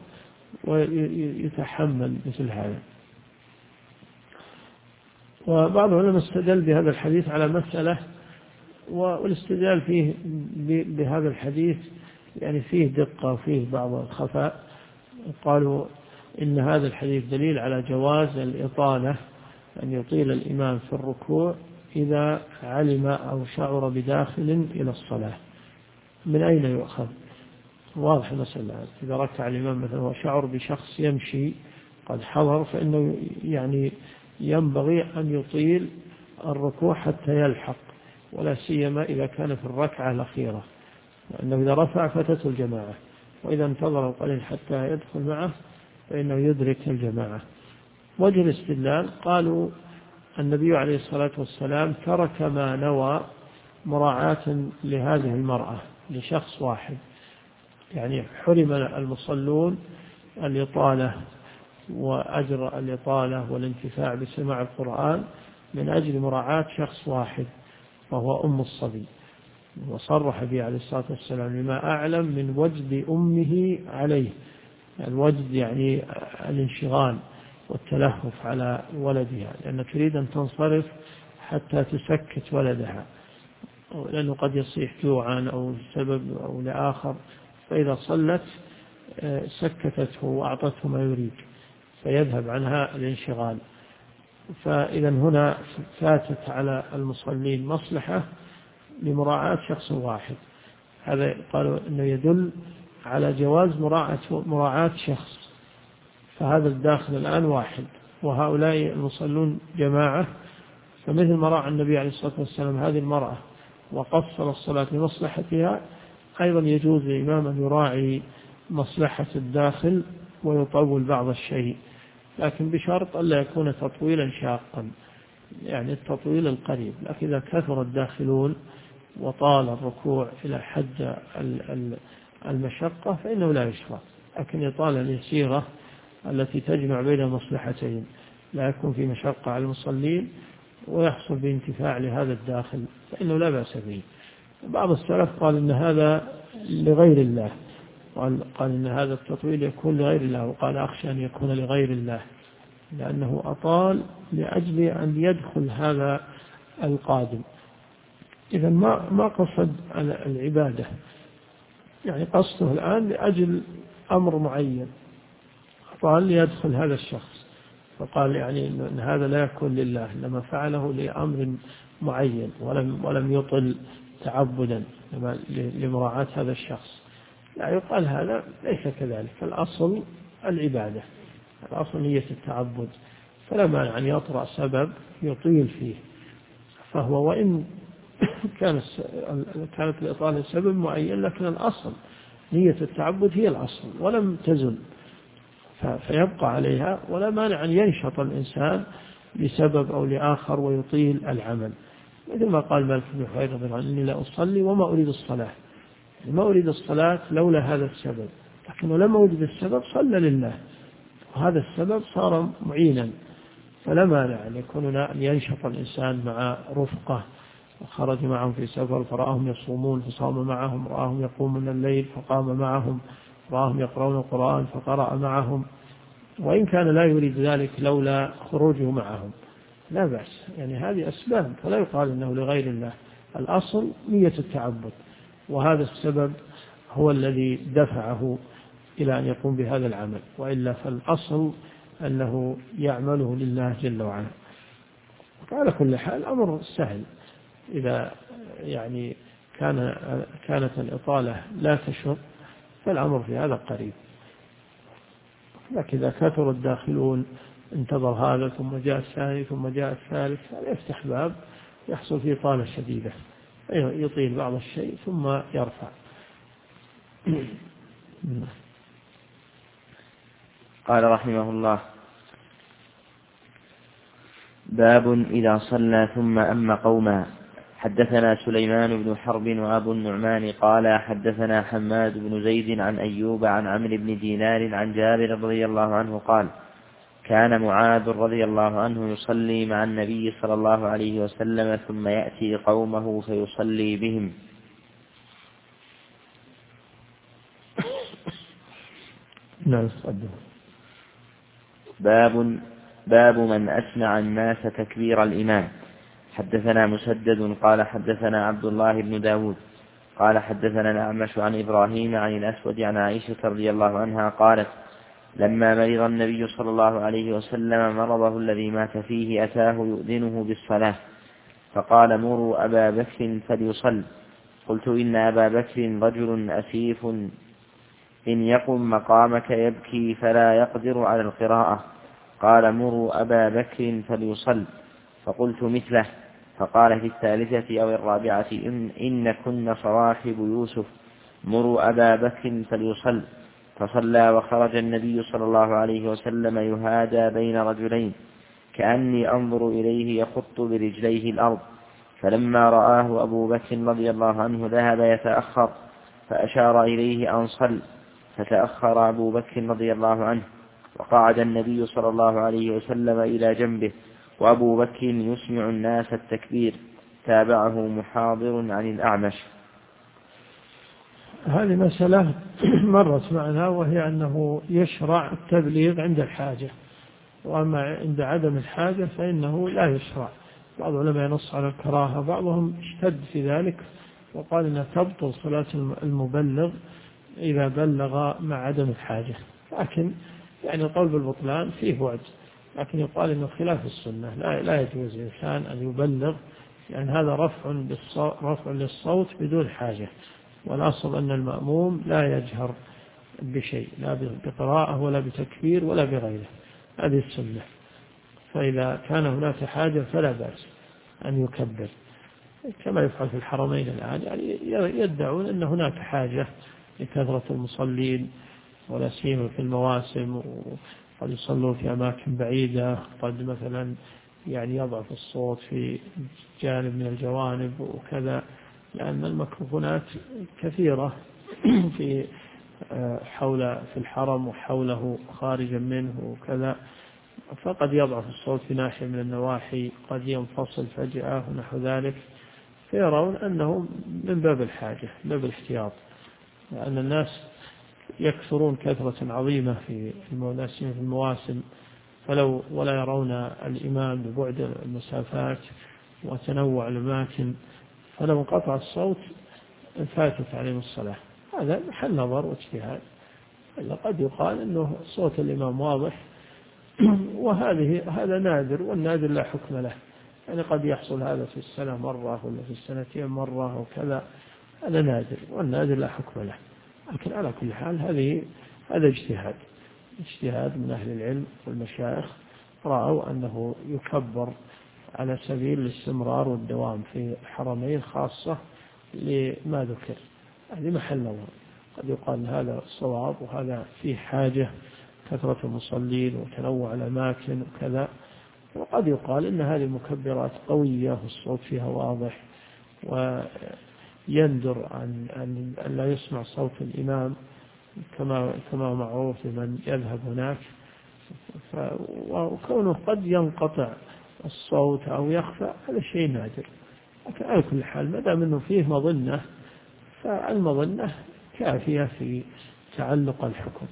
ويتحمل مثل هذا. وبعض العلماء استدل بهذا الحديث على مسألة، والاستدلال فيه بهذا الحديث يعني فيه دقة وفيه بعض الخفاء. قالوا إن هذا الحديث دليل على جواز الإطالة، أن يطيل الإمام في الركوع إذا علم أو شعر بداخل إلى الصلاة. من أين يؤخذ؟ واضح المسألة، إذا ركع الإمام مثلا وشعر بشخص يمشي قد حضر، فإنه يعني ينبغي أن يطيل الركوع حتى يلحق، ولا سيما إذا كان في الركعة الأخيرة، أنه إذا رفع فاتته الجماعة، وإذا انتظر القليل حتى يدخل معه فإنه يدرك الجماعة. وجه الاستدلال قالوا النبي عليه الصلاة والسلام ترك ما نوى مراعاة لهذه المرأة لشخص واحد، يعني حرم المصلون الإطالة وأجر الإطالة والانتفاع بسماع القرآن من أجل مراعاة شخص واحد وهو أم الصبي، وصرح به عليه الصلاة والسلام لما أعلم من وجد أمه عليه. الوجد يعني الانشغال والتلهف على ولدها، لأن تريد أن تنصرف حتى تسكت ولدها، لأنه قد يصيح جوعا أو سبب أو لآخر، فإذا صلت سكتته وأعطته ما يريد فيذهب عنها الانشغال. فإذا هنا فاتت على المصلين مصلحة لمراعاة شخص واحد، هذا قالوا أنه يدل على جواز مراعاة شخص، فهذا الداخل الآن واحد وهؤلاء المصلون جماعة، فمثل ما راعى النبي عليه الصلاة والسلام هذه المرأة وقصر الصلاة لمصلحتها، أيضا يجوز للإمام أن يراعي مصلحة الداخل ويطول بعض الشيء، لكن بشرط ألا يكون تطويلا شاقا، يعني التطويل القريب. لكن إذا كثر الداخلون وطال الركوع إلى حد المشقة فإنه لا يشرع، لكن إطالة اليسيرة التي تجمع بين المصلحتين لا يكون في مشقة على المصلين ويحصل بانتفاع لهذا الداخل فإنه لا بأس به. بعض السلف قال إن هذا لغير الله، قال إن هذا التطويل يكون لغير الله، وقال أخشى أن يكون لغير الله لأنه أطال لأجل أن يدخل هذا القادم. إذا ما قصد العبادة، يعني قصده الآن لأجل أمر معين، قال ليدخل هذا الشخص، فقال يعني إن هذا لا يكون لله، لما فعله لأمر معين ولم يطل تعبدا لمراعاة هذا الشخص. لا يقال هذا ليس كذلك، الأصل العبادة، الأصل نية التعبد، فلا مانع أن يطرأ سبب يطيل فيه، فهو وإن كانت الإطالة سبب معين، لكن الأصل نية التعبد هي الأصل ولم تزل، فيبقى عليها، ولا مانع أن ينشط الإنسان لسبب أو لآخر ويطيل العمل، مثل ما قال مالك بن حويرث رضي الله عنه إني لا أصلي وما أريد الصلاة، ما أريد الصلاة لولا هذا السبب، لكنه لما وجد السبب صلى لله، وهذا السبب صار معينا، فلا مانع أن يكون أن ينشط الإنسان مع رفقة، وخرج معهم في سفر فرآهم يصومون فصام معهم، رآهم يقومون الليل فقام معهم، رآهم يقرؤون القرآن فقرأ معهم، وإن كان لا يريد ذلك لولا خروجه معهم لا بأس، يعني هذه أسباب، فلا يقال إنه لغير الله، الأصل نية التعبد، وهذا السبب هو الذي دفعه إلى أن يقوم بهذا العمل، وإلا فالأصل أنه يعمله لله جل وعلا. على كل حال أمر سهل، إذا يعني كانت الإطالة لا تشق فالأمر في هذا قريب، لكن إذا كثر الداخلون انتظر هذا ثم جاء الثاني ثم جاء الثالث، هذا يفتح باب يحصل فيه طالة شديدة، يطيل بعض الشيء ثم يرفع. قال رحمه الله: باب إذا صلى ثم أم قوما. حدثنا سليمان بن حرب وأبو النعمان قال حدثنا حماد بن زيد عن أيوب عن عمرو بن دينار عن جابر رضي الله عنه قال: كان معاذ رضي الله عنه يصلي مع النبي صلى الله عليه وسلم ثم يأتي قومه فيصلي بهم. باب من أسمع الناس تكبير الإمام. حدثنا مسدد قال حدثنا عبد الله بن داود قال حدثنا الأعمش عن إبراهيم عن الأسود عن عائشة رضي الله عنها قالت: لما مرض النبي صلى الله عليه وسلم مرضه الذي مات فيه أتاه يؤذنه بالصلاة فقال: مروا أبا بكر فليصل. قلت: إن أبا بكر رجل أسيف إن يقم مقامك يبكي فلا يقدر على القراءة. قال: مروا أبا بكر فليصل. فقلت مثله. فقال في الثالثة أو الرابعة: إن كن صواحب يوسف مروا أبا بكر فليصل. فصلى وخرج النبي صلى الله عليه وسلم يهادى بين رجلين كأني أنظر إليه يخط برجليه الأرض. فلما رآه أبو بكر رضي الله عنه ذهب يتأخر فأشار إليه أن صل، فتأخر أبو بكر رضي الله عنه، وقعد النبي صلى الله عليه وسلم إلى جنبه وأبو بكر يسمع الناس التكبير. تابعه محاضر عن الأعمش. هذه مسألة مرت معنا، وهي أنه يشرع التبليغ عند الحاجة، وأما عند عدم الحاجة فإنه لا يشرع. بعض العلماء ينص على الكراهة، بعضهم اشتد في ذلك وقال أنها تبطل صلاة المبلغ إذا بلغ مع عدم الحاجة، لكن يعني القول بالبطلان فيه بعد، لكن يقال أنه خلاف السنة، لا يجوز الإنسان أن يبلغ، يعني هذا رفع للصوت بدون حاجة، والأصل أن المأموم لا يجهر بشيء، لا بقراءة ولا بتكبير ولا بغيره، هذه السنة. فإذا كان هناك حاجة فلا بأس أن يكبر، كما يفعل في الحرمين الآن، يعني يدعون أن هناك حاجة لكثرة المصلين، ولا سيما في المواسم، وقد يصلون في أماكن بعيدة، قد مثلا يعني يضعف الصوت في جانب من الجوانب وكذا، لأن الميكروفونات كثيرة في الحرم وحوله خارجا منه وكذا، فقد يضعف الصوت في ناحية من النواحي، قد ينفصل فجأة ونحو ذلك، فيرون أنه من باب الحاجة، من باب الاحتياط، لأن الناس يكثرون كثرة عظيمة في المواسم، ولا يرون الإمام ببعد المسافات وتنوع الأماكن، فلو انقطع الصوت فاتت عليهم الصلاة. هذا محل نظر واجتهاد، قد يقال أنه صوت الإمام واضح، هذا نادر، والنادر لا حكم له، يعني قد يحصل هذا في السنة مرة ولا في السنتين مرة وكذا، هذا نادر، والنادر لا حكم له. لكن على كل حال هذا اجتهاد من أهل العلم والمشايخ، رأوا أنه يكبر على سبيل الاستمرار والدوام في الحرمين خاصة لما ذكر، هذه محل نظر، قد يقال هذا صواب وهذا فيه حاجة، كثرة المصلين وتنوع الأماكن وكذا، وقد يقال إن هذه المكبرات قوية والصوت فيها واضح، ويندر أن لا يسمع صوت الإمام كما معروف لمن يذهب هناك، وكونه قد ينقطع الصوت أو يخفى هذا شيء نادر. لكن على كل حال ما دام أنه فيه مظنة، فالمظنة كافية في تعلق الحكم.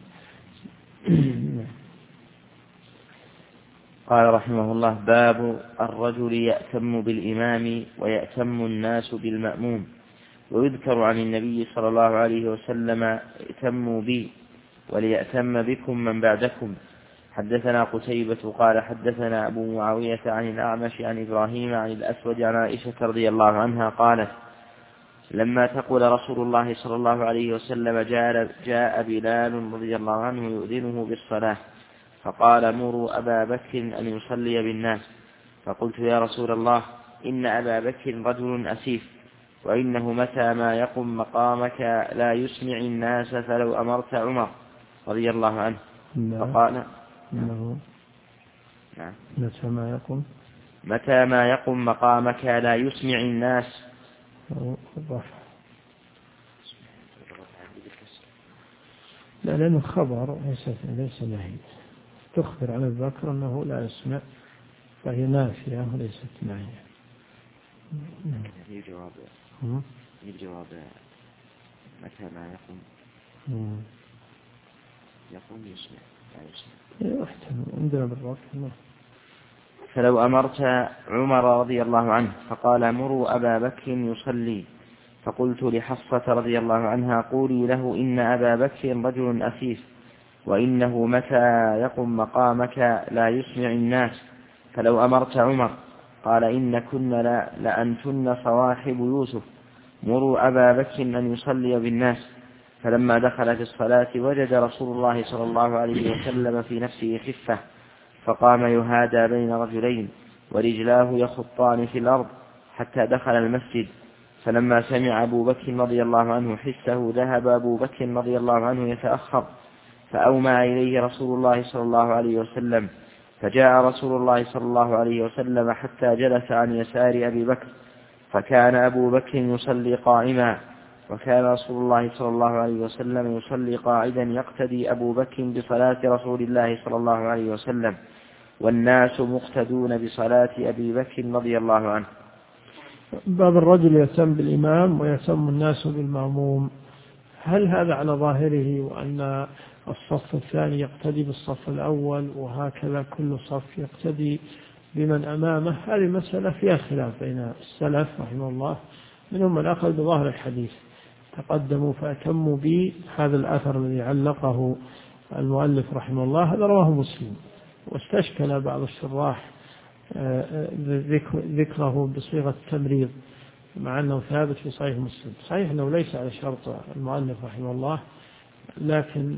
قال رحمه الله: باب الرجل يأتم بالإمام ويأتم الناس بالمأموم. ويذكر عن النبي صلى الله عليه وسلم: ائتموا بي وليأتم بكم من بعدكم. حدثنا قتيبة قال حدثنا أبو معاوية عن الأعمش عن إبراهيم عن الأسود عن عائشة رضي الله عنها قالت: لما تقول رسول الله صلى الله عليه وسلم جاء بلال رضي الله عنه يؤذنه بالصلاة، فقال: مروا أبا بكر أن يصلي بالناس. فقلت: يا رسول الله، إن أبا بكر رجل أسيف، وإنه متى ما يقم مقامك لا يسمع الناس، فلو أمرت عمر رضي الله عنه. فقال: نعم. متى ما يقم مقامك لا يسمع الناس. لا، لأنه خبر ليس نهي، تخبر عن الذكر أنه لا يسمع، فهي نافية وليست ناهية. الجواب متى ما يقوم يسمع لا يسمع. عندنا بالرفع. فلو أمرت عمر رضي الله عنه. فقال: مروا أبا بكر يصلي. فقلت لحفصة رضي الله عنها: قولي له إن أبا بكر رجل أسيف، وإنه متى يقم مقامك لا يسمع الناس، فلو أمرت عمر. قال: إن كن لأنتن صواحب يوسف، مروا أبا بكر أن يصلي بالناس. فلما دخل في الصلاة وجد رسول الله صلى الله عليه وسلم في نفسه خفة، فقام يهادى بين رجلين ورجلاه يخطان في الأرض حتى دخل المسجد، فلما سمع أبو بكر رضي الله عنه حسه ذهب أبو بكر رضي الله عنه يتأخر، فأومى إليه رسول الله صلى الله عليه وسلم، فجاء رسول الله صلى الله عليه وسلم حتى جلس عن يسار أبي بكر، فكان أبو بكر يصلي قائما، وكان رسول الله صلى الله عليه وسلم يصلي قاعدا، يقتدي أبو بكر بصلاة رسول الله صلى الله عليه وسلم، والناس مقتدون بصلاة أبي بكر رضي الله عنه. باب الرجل يهتم بالإمام ويهتم الناس بالمأموم، هل هذا على ظاهره وأن الصف الثاني يقتدي بالصف الأول وهكذا كل صف يقتدي بمن أمامه؟ هذه مسألة فيها خلاف بين السلف رحمه الله، منهم من أخذ بظاهر الحديث تقدموا فأتموا بي، هذا الأثر الذي علقه المؤلف رحمه الله هذا رواه مسلم، واستشكل بعض الشراح ذكره بصيغة التمريض مع أنه ثابت في صحيح مسلم. صحيح أنه ليس على شرط المؤلف رحمه الله، لكن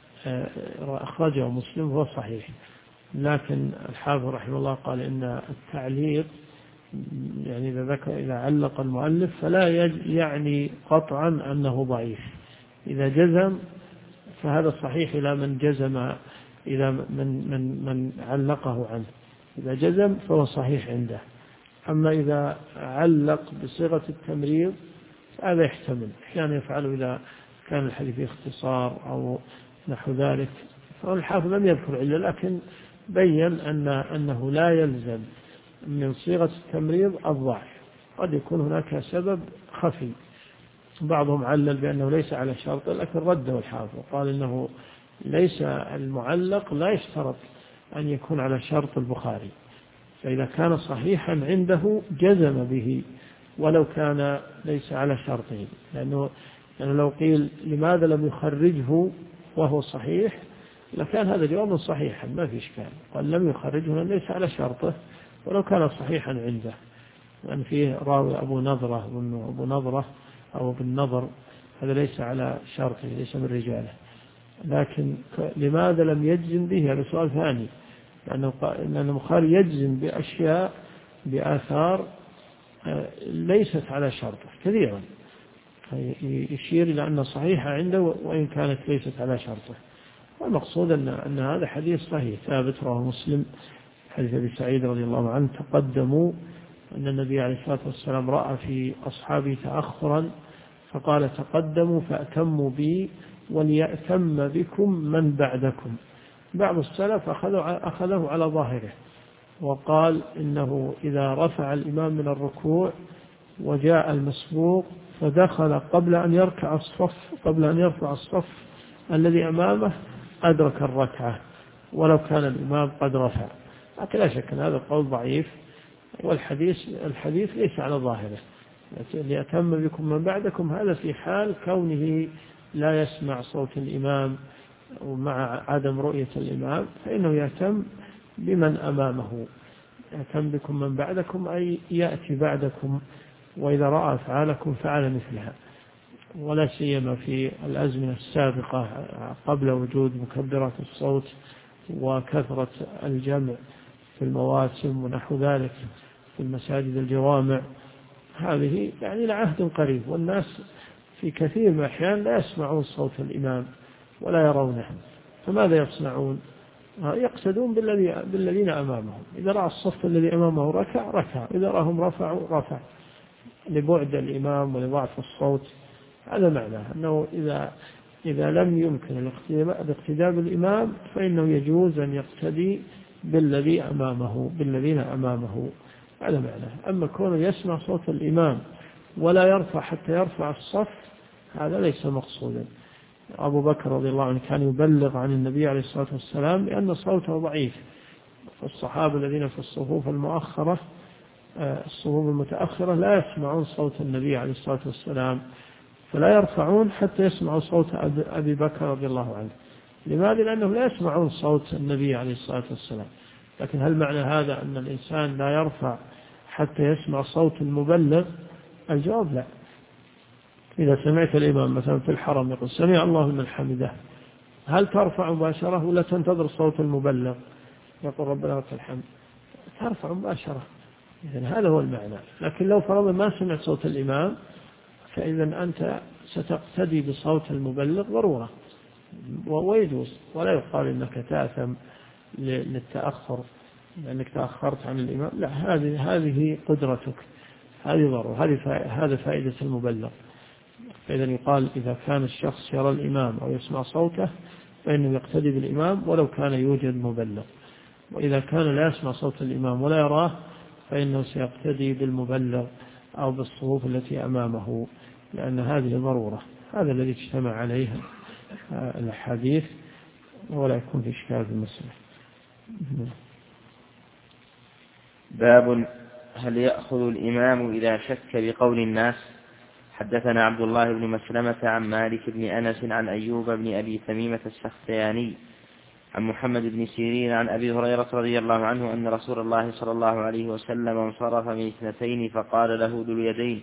أخرجه مسلم وهو صحيح، لكن الحافظ رحمه الله قال إن التعليق يعني إذا علق المؤلف فلا يعني قطعا أنه ضعيف، إذا جزم فهذا صحيح إلى من جزم، إلى من علقه عنه، إذا جزم فهو صحيح عنده. أما إذا علق بصيغة التمريض هذا يحتمل، أحيانا يفعله إذا كان الحديث فيه اختصار أو نحو ذلك، فالحافظ لم يذكر علة، لكن بين أنه لا يلزم من صيغة التمريض الضعف، قد يكون هناك سبب خفي. بعضهم علل بأنه ليس على شرط، لكن رده الحافظ قال إنه ليس المعلق لا يشترط أن يكون على شرط البخاري، فإذا كان صحيحا عنده جزم به ولو كان ليس على شرطه، لأنه لو قيل لماذا لم يخرجه وهو صحيح لكان هذا جواب صحيحا ما في إشكال، قال لم يخرجه ليس على شرطه ولو كان صحيحا عنده، لأن فيه راوي أبو نظرة أو ابن نظر، هذا ليس على شرطه، ليس من رجاله. لكن لماذا لم يجزم به؟ هذا سؤال ثاني، لأن البخاري يجزم بأشياء بآثار ليست على شرطه كثيرا، يشير إلى أن صحيحة عنده وإن كانت ليست على شرطه. والمقصود أن هذا حديث صحيح ثابت رواه مسلم، حديث أبي سعيد رضي الله عنه تقدموا أن النبي عليه الصلاة والسلام رأى في أصحابه تأخرا فقال تقدموا فأتموا بي وليأتم بكم من بعدكم. بعض السلف أخذه على ظاهره وقال إنه إذا رفع الإمام من الركوع وجاء المسبوق فدخل قبل أن يرفع الصف الذي أمامه أدرك الركعة ولو كان الإمام قد رفع. لكن لا شك أن هذا القول ضعيف، والحديث ليس على ظاهره. ليأتم بكم من بعدكم هذا في حال كونه لا يسمع صوت الإمام ومع عدم رؤية الإمام، فإنه يأتم بمن أمامه. يأتم بكم من بعدكم أي يأتي بعدكم، وإذا رأى أفعالكم فعل مثلها، ولا سيما في الأزمنة السابقة قبل وجود مكبرات الصوت وكثرة الجمع في المواسم ونحو ذلك في المساجد الجوامع، هذه يعني لعهد قريب، والناس في كثير من الأحيان لا يسمعون صوت الإمام ولا يرونه، فماذا يصنعون؟ يقتدون بالذين أمامهم، إذا رأى الصف الذي أمامه ركع، إذا رأهم رفع لبعد الإمام ولضعف الصوت. هذا معناه أنه إذا لم يمكن الاقتداء بالإمام فإنه يجوز أن يقتدي بالذين أمامه. هذا معناه. أما كونه يسمع صوت الإمام ولا يرفع حتى يرفع الصف هذا ليس مقصودا. أبو بكر رضي الله عنه كان يبلغ عن النبي عليه الصلاة والسلام لأن صوته ضعيف، فالصحابة الذين في الصفوف المتأخرة لا يسمعون صوت النبي عليه الصلاة والسلام، فلا يرفعون حتى يسمعوا صوت أبي بكر رضي الله عنه. لماذا؟ لأنهم لا يسمعون صوت النبي عليه الصلاة والسلام. لكن هل معنى هذا أن الإنسان لا يرفع حتى يسمع صوت المبلغ؟ الجواب لا. إذا سمعت الإمام مثلا في الحرم يقول سمع الله لمن حمده، هل ترفع مباشرة ولا تنتظر صوت المبلغ يقول ربنا لك الحمد؟ ترفع مباشرة، إذن هذا هو المعنى. لكن لو فرضا ما سمعت صوت الإمام فإذا أنت ستقتدي بصوت المبلغ ضرورة ويجوز، ولا يقال إنك تأثم للتأخر لأنك تأخرت عن الإمام، لا، هذه قدرتك، هذه ضرورة، هذا فائدة المبلغ. فإذا يقال إذا كان الشخص يرى الإمام أو يسمع صوته فإنه يقتدي بالإمام ولو كان يوجد مبلغ، وإذا كان لا يسمع صوت الإمام ولا يراه فإنه سيقتدي بالمبلغ أو بالصفوف التي أمامه، لأن هذه ضرورة. هذا الذي اجتمع عليه الحديث، ولا يكون في إشكال في المسألة. باب هل يأخذ الإمام إذا شك بقول الناس؟ حدثنا عبد الله بن مسلمة عن مالك بن أنس عن أيوب بن أبي تميمة السختياني عن محمد بن سيرين عن أبي هريرة رضي الله عنه أن رسول الله صلى الله عليه وسلم انصرف من اثنتين فقال له ذو اليدين: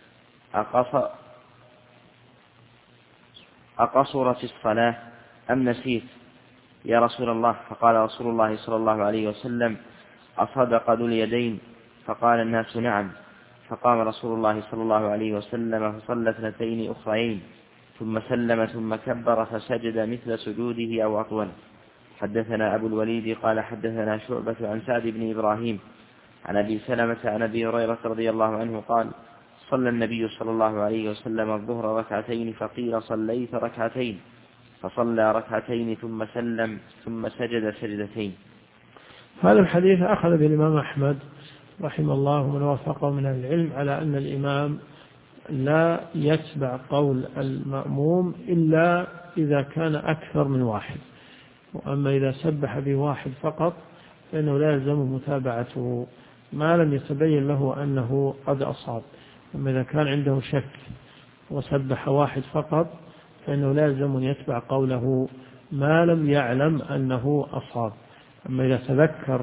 أقصرت الصلاة أم نسيت يا رسول الله؟ فقال رسول الله صلى الله عليه وسلم: أصدق ذو اليدين؟ فقال الناس: نعم. فقام رسول الله صلى الله عليه وسلم فصلى اثنتين أخرين ثم سلم ثم كبر فسجد مثل سجوده أو أطول. حدثنا أبو الوليد قال حدثنا شعبة عن سعد بن إبراهيم عن أبي سلمة عن أبي هريرة رضي الله عنه قال: صلى النبي صلى الله عليه وسلم الظهر ركعتين فقيل: صليت ركعتين؟ فصلى ركعتين ثم سلم ثم سجد سجدتين. هذا الحديث أخذ بالإمام أحمد رحمه الله ومن وافقه من العلم على أن الإمام لا يتبع قول المأموم إلا إذا كان أكثر من واحد، وأما إذا سبح بواحد فقط فإنه لا يلزم متابعته ما لم يتبين له أنه قد أصاب. أما إذا كان عنده شك وسبح واحد فقط فإنه لا يلزم أن يتبع قوله ما لم يعلم أنه أصاب. أما إذا تذكر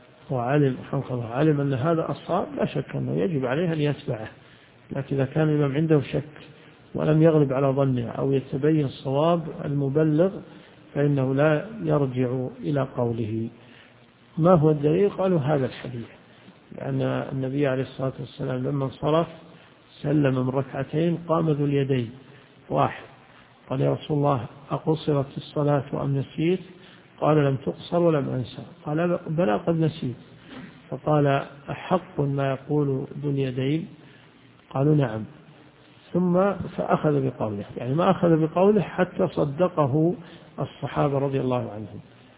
وعلم أن هذا أصاب لا شك أنه يجب عليه أن يتبعه. لكن إذا كان الإمام عنده شك ولم يغلب على ظنه أو يتبين صواب المبلغ فإنه لا يرجع إلى قوله. ما هو الدليل؟ قالوا هذا الحديث، لأن النبي عليه الصلاة والسلام لما انصرف سلم من ركعتين قام ذو اليدين واحد قال: يا رسول الله أقصرت الصلاة أم نسيت؟ قال: لم تقصر ولم أنسى. قال: بلى قد نسيت. فقال: أحق ما يقول ذو اليدين؟ قالوا: نعم. ثم فأخذ بقوله، يعني ما أخذ بقوله حتى صدقه الصحابة رضي الله عنهم.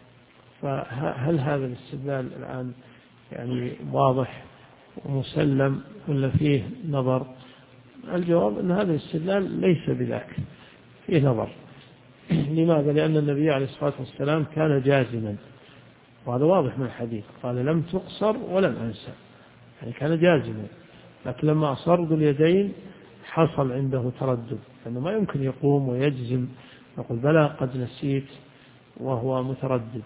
فهل هذا الاستدلال الآن يعني واضح ومسلم ولا فيه نظر؟ الجواب أن هذا الاستدلال ليس بذاك، فيه نظر. لماذا؟ لأن النبي عليه الصلاة والسلام كان جازما، وهذا واضح من الحديث، قال: لم تقصر ولم أنسى، يعني كان جازما. لكن لما أصر ذو اليدين حصل عنده تردد، لأنه ما يمكن يقوم ويجزم يقول بلى قد نسيت وهو متردد.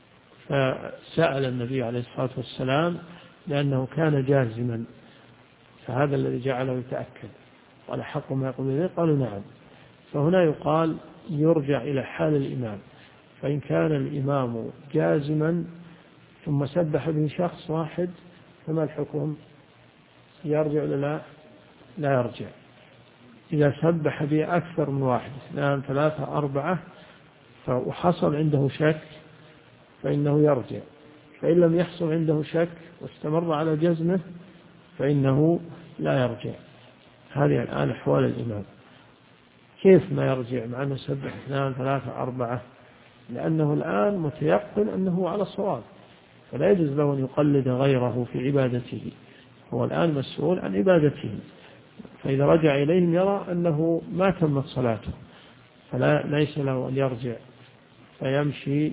فسأل النبي عليه الصلاة والسلام لأنه كان جازما، فهذا الذي جعله يتأكد. قال: حق ما يقول ذلك؟ قالوا: نعم. فهنا يقال يرجع إلى حال الإمام، فإن كان الإمام جازما ثم سبح به شخص واحد فما الحكم؟ يرجع ولا لا يرجع؟ إذا سبح به أكثر من واحد، 2 3 4 وحصل عنده شك فإنه يرجع. فإن لم يحصل عنده شك واستمر على جزمه فإنه لا يرجع. هذه الآن أحوال الإمام. كيف ما يرجع مع أنه سبح 2 3 4؟ لأنه الآن متيقن أنه على الصواب، فلا يجوز له أن يقلد غيره في عبادته، هو الآن مسؤول عن عبادته. فإذا رجع إليهم يرى أنه ما تمت صلاته فليس له أن يرجع، فيمشي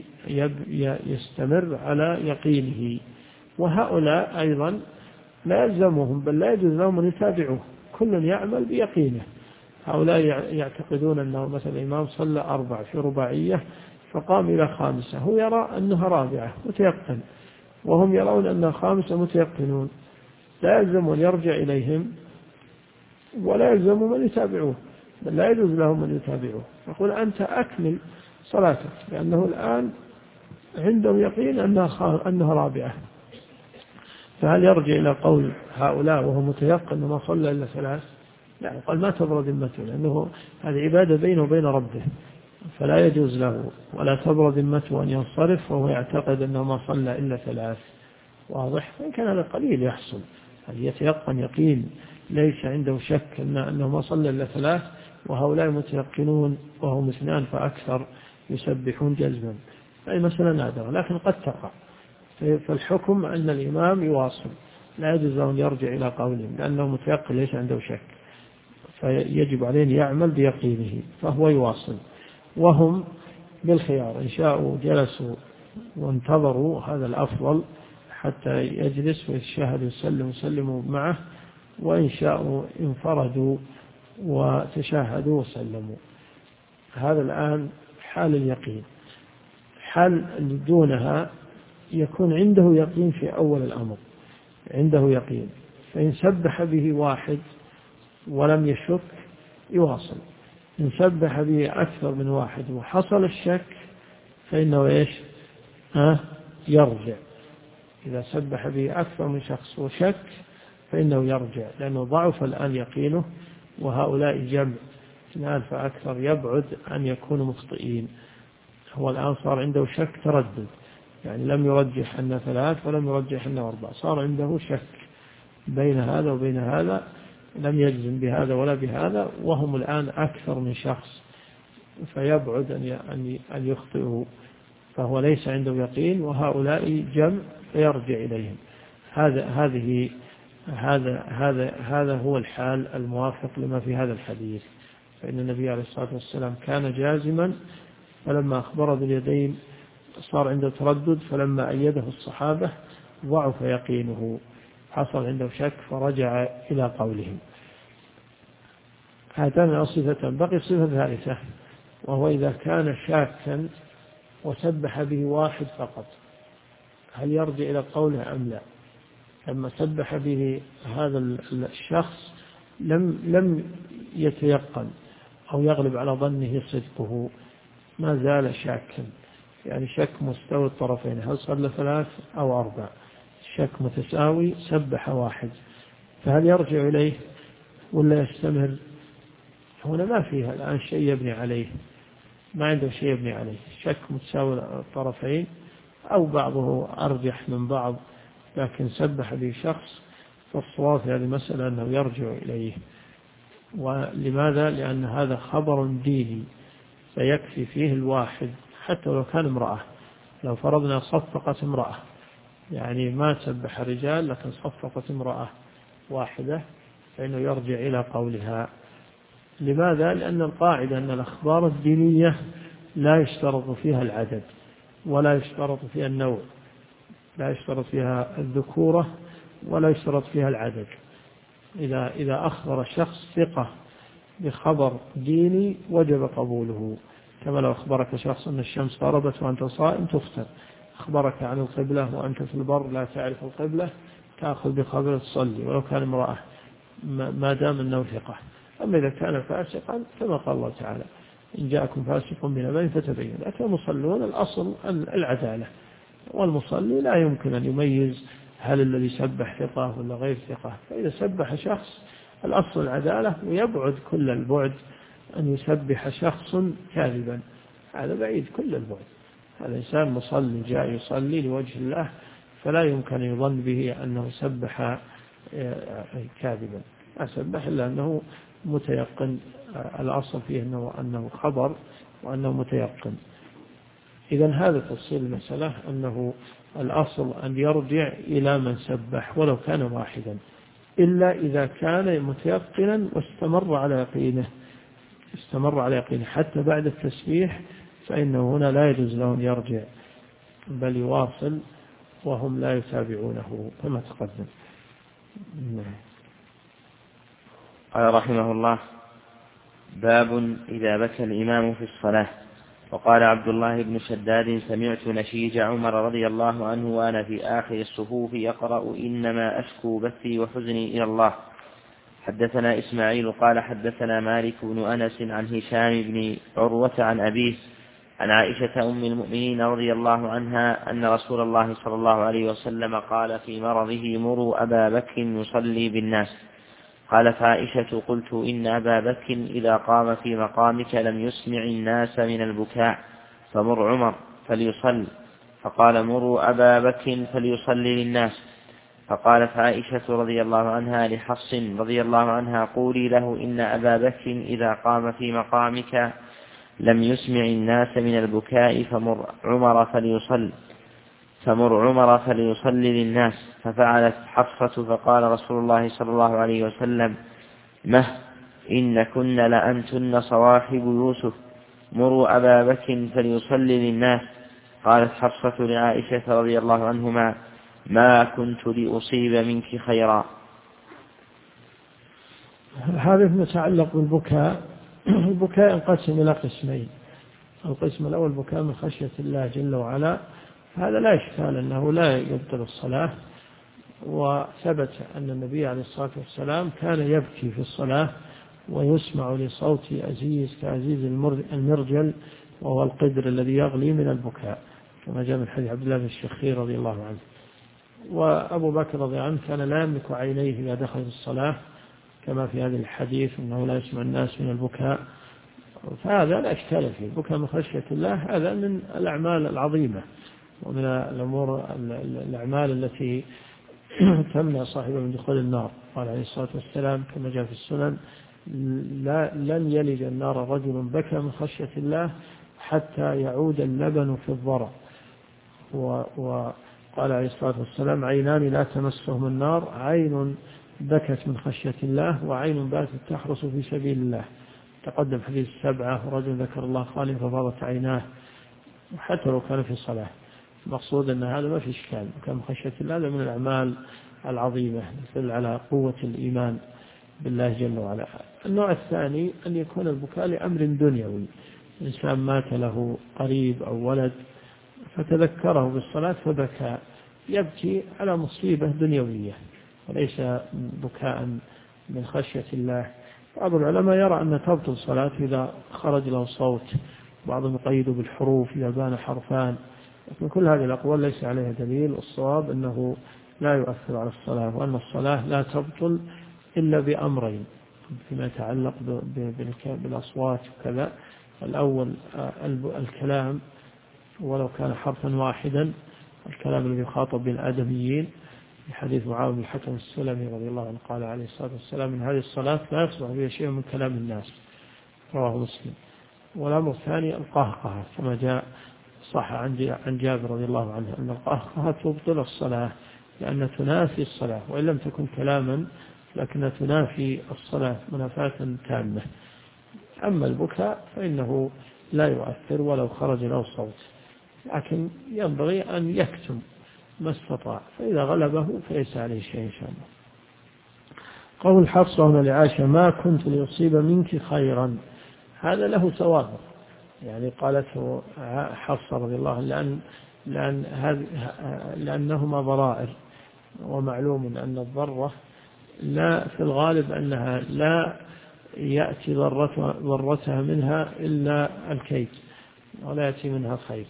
يستمر على يقينه. وهؤلاء أيضا لا يلزمهم بل لا يجوز لهم أن يتابعوه، كل يعمل بيقينه. هؤلاء يعتقدون أنه مثلا الإمام صلى 4 في رباعية فقام إلى 5، هو يرى أنها 4 متيقن، وهم يرون أنها 5 متيقنون. لا يلزم أن يرجع إليهم ولا يلزم من يتابعوه، بل لا يجوز لهم من يتابعوه. يقول: أنت أكمل صلاتك، لأنه الآن عنده يقين أنها 4. فهل يرجع إلى قول هؤلاء وهو متيقن أنه ما صلى إلا 3؟ يعني قال ما تبرأ ذمته، لأنه هذه عبادة بينه وبين ربه، فلا يجوز له ولا تبرأ ذمته أن ينصرف وهو يعتقد أنه ما صلى إلا 3. واضح؟ فإن كان هذا قليل يحصل، هل يتيقن يقين ليس عنده شك أنه ما صلى إلا 3، وهؤلاء متيقنون وهم 2 فأكثر يسبحون جزما، أي مسألة نادرة لكن قد تقع. فالحكم أن الإمام يواصل، لا يجوز له أن يرجع إلى قولهم لأنه متيقن ليس عنده شك، فيجب عليه أن يعمل بيقينه، فهو يواصل. وهم بالخيار، إن شاءوا جلسوا وانتظروا هذا الأفضل حتى يجلس ويتشهد ويسلموا معه، وإن شاءوا انفردوا وتشاهدوا وسلموا. هذا الآن حال اليقين. حال دونها يكون عنده يقين في أول الأمر، عنده يقين، فإن سبح به واحد ولم يشك يواصل، إن سبح به أكثر من واحد وحصل الشك فإنه إيش؟ يرجع. إذا سبح به أكثر من شخص وشك فإنه يرجع، لأنه ضعف الآن يقينه، وهؤلاء جمع 2 فأكثر يبعد أن يكونوا مخطئين. هو الآن صار عنده شك تردد، يعني لم يرجح أن 3 ولم يرجح أن 4، صار عنده شك بين هذا وبين هذا، لم يجزم بهذا ولا بهذا، وهم الآن أكثر من شخص فيبعد أن يخطئوا، فهو ليس عنده يقين، وهؤلاء جمع فيرجع إليهم. هذا هو الحال الموافق لما في هذا الحديث. فإن النبي عليه الصلاة والسلام كان جازما، فلما أخبر باليدين صار عنده تردد، فلما أيده الصحابة ضعف يقينه، حصل عنده شك فرجع إلى قولهم. هاتان الصفتان. بقي صفة ثالثة، وهو إذا كان شاكا وسبح به واحد فقط، هل يرجع إلى قوله أم لا؟ لما سبح به هذا الشخص لم يتيقن أو يغلب على ظنه صدقه، ما زال شاكا، يعني شك مستوي الطرفين، هل صلى 3 أو 4، شك متساوي، سبح واحد، فهل يرجع إليه ولا يستمر؟ هنا ما فيها الآن شيء يبني عليه، ما عنده شيء يبني عليه، شك متساوي الطرفين أو بعضه أرجح من بعض، لكن سبح به شخص، فالصواب في هذه المسألة أنه يرجع إليه. ولماذا؟ لأن هذا خبر ديني فيكفي فيه الواحد، حتى لو كان امرأة، لو فرضنا صفقت امرأة، يعني ما سبح رجال لكن صفقت امرأة واحدة، فإنه يرجع إلى قولها. لماذا؟ لأن القاعدة أن الأخبار الدينية لا يشترط فيها العدد ولا يشترط فيها النوع، لا يشترط فيها الذكورة ولا يشترط فيها العدد. إذا أخبر شخص ثقة بخبر ديني وجب قبوله، كما لو أخبرك شخص أن الشمس غربت وأنت صائم تفطر، أخبرك عن القبلة وأنت في البر لا تعرف القبلة تأخذ بخبر تصلي ولو كان امرأة ما دام أنه ثقة. أما إذا كان فاسقا كما قال الله تعالى إن جاءكم فاسق بنبأ فتبين. لكن المصلون الأصل العدالة، والمصلي لا يمكن أن يميز هل الذي سبح ثقة ولا غير ثقة، فإذا سبح شخص الأصل العدالة، ويبعد كل البعد أن يسبح شخص كاذبا، هذا بعيد كل البعد. هذا إنسان مصلي جاء يصلي لوجه الله، فلا يمكن يظن به أنه سبح كاذبا، ما سبح إلا أنه متيقن، الأصل فيه أنه خبر وأنه متيقن. إذن هذا تفصيل المسألة، أنه الأصل أن يرجع إلى من سبح ولو كان واحدا، إلا إذا كان متيقنا واستمر على يقينه حتى بعد التسبيح، فإنه هنا لا يجوز له أن يرجع بل يواصل وهم لا يتابعونه كما تقدم. قال رحمه الله: باب إذا بكى الإمام في الصلاة. وقال عبد الله بن شداد: سمعت نشيج عمر رضي الله عنه وأنا في آخر الصفوف يقرأ: إنما أشكو بثي وحزني إلى الله. حدثنا إسماعيل قال حدثنا مالك بن أنس عن هشام بن عروة عن أبيه عن عائشة أم المؤمنين رضي الله عنها أن رسول الله صلى الله عليه وسلم قال في مرضه: مروا أبا بكر يصلي بالناس. قالت عائشة: قلت إن أبا بكر إذا قام في مقامك لم يسمع الناس من البكاء، فمر عمر فليصل. فقال: مروا أبا بكر فليصلي للناس. فقالت عائشة رضي الله عنها لحفص رضي الله عنها: قولي له إن أبا بكر إذا قام في مقامك لم يسمع الناس من البكاء، فمر عمر فليصلي للناس. ففعلت حفصة، فقال رسول الله صلى الله عليه وسلم: مه إن كن لأنتن صواحب يوسف، مروا أبا بكر فليصلي للناس. قالت حفصة لعائشة رضي الله عنهما: ما كنت لأصيب منك خيرا. هذا متعلق بالبكاء. البكاء ينقسم إلى قسمين: القسم الأول بكاء من خشية الله جل وعلا، هذا لا إشكال أنه لا يبطل الصلاة، وثبت أن النبي عليه الصلاة والسلام كان يبكي في الصلاة ويسمع لصوت أزيز كأزيز المرجل، وهو القدر الذي يغلي من البكاء، كما جاء من حديث عبد الله بن الشخير رضي الله عنه. وأبو بكر رضي الله عنه كان لا يملك عينيه إذا دخل في الصلاة، كما في هذا الحديث أنه لا يسمع الناس من البكاء، فهذا لا إشكال فيه. البكاء من خشية الله هذا من الأعمال العظيمة ومن الأمور الأعمال التي تمنع صاحبه من دخول النار. قال عليه الصلاة والسلام كما جاء في السنن: لن يلج النار رجل بكى من خشية الله حتى يعود اللبن في الضرع. وقال عليه الصلاة والسلام: عينان لا تمسهم النار، عين بكت من خشية الله، وعين باتت تحرس في سبيل الله. تقدم حديث 7: ورجل ذكر الله خاليا ففاضت عيناه، حتى لو كان في الصلاة. المقصود أن هذا ما في إشكال، وكان خشية الله هذا من الأعمال العظيمة تدل على قوة الإيمان بالله جل وعلا. النوع الثاني أن يكون البكاء لأمر دنيوي، إنسان مات له قريب أو ولد فتذكره بالصلاة فبكى، يبكي على مصيبة دنيوية وليس بكاء من خشية الله. بعض العلماء يرى أن تبطل الصلاة إذا خرج له صوت، بعضهم يقيد بالحروف إذا بان حرفان، لكن كل هذه الأقوال ليس عليها دليل. الصواب أنه لا يؤثر على الصلاة، وأن الصلاة لا تبطل إلا بأمرين فيما يتعلق بالأصوات وكذا: الأول الكلام ولو كان حرفا واحدا، الكلام الذي يخاطب بالآدميين، في حديث معاوية بن الحكم السلمي رضي الله عنه قال عليه الصلاة والسلام: من هذه الصلاة لا يصلح فيها شيء من كلام الناس، رواه مسلم. والأمر الثاني القهقهة، كما جاء صح عن جابر رضي الله عنه أن القهقهة تبطل الصلاة، لأنها تنافي الصلاة، وإن لم تكن كلاما لكنها تنافي الصلاة منافاة تامة. أما البكاء فإنه لا يؤثر ولو خرج له صوت، لكن ينبغي أن يكتم ما استطاع، فإذا غلبه فليس عليه شيء إن شاء الله. قول حفصة هنا لعائشة: ما كنت ليصيب منك خيرا، هذا له ثواب، يعني قالته حفصة رضي الله عنها لأنهما ضرائر، ومعلوم أن الضرة لا في الغالب أنها لا يأتي ضرتها منها إلا الكيد ولا يأتي منها خير.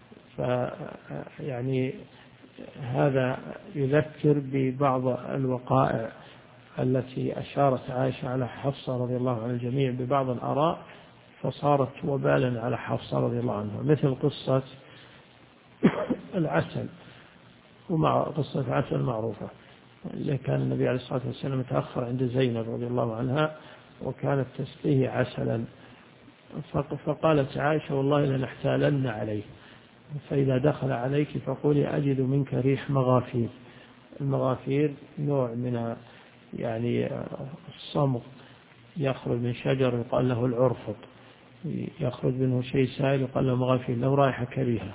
فيعني هذا يذكر ببعض الوقائع التي أشارت عائشة على حفصة رضي الله عن الجميع ببعض الآراء، فصارت وبالا على حفصة رضي الله عنها، مثل قصة العسل، ومع قصة العسل المعروفة اللي كان النبي عليه الصلاة والسلام متأخر عند زينب رضي الله عنها وكانت تسقيه عسلا، فقالت عائشة: والله لنحتالن عليه، فإذا دخل عليك فقولي أجد منك ريح مغافير. المغافير نوع من يعني الصمغ يخرج من شجر يقال له العرفط، يخرج منه شيء سائل يقال له مغافير، له رائحة كريهة.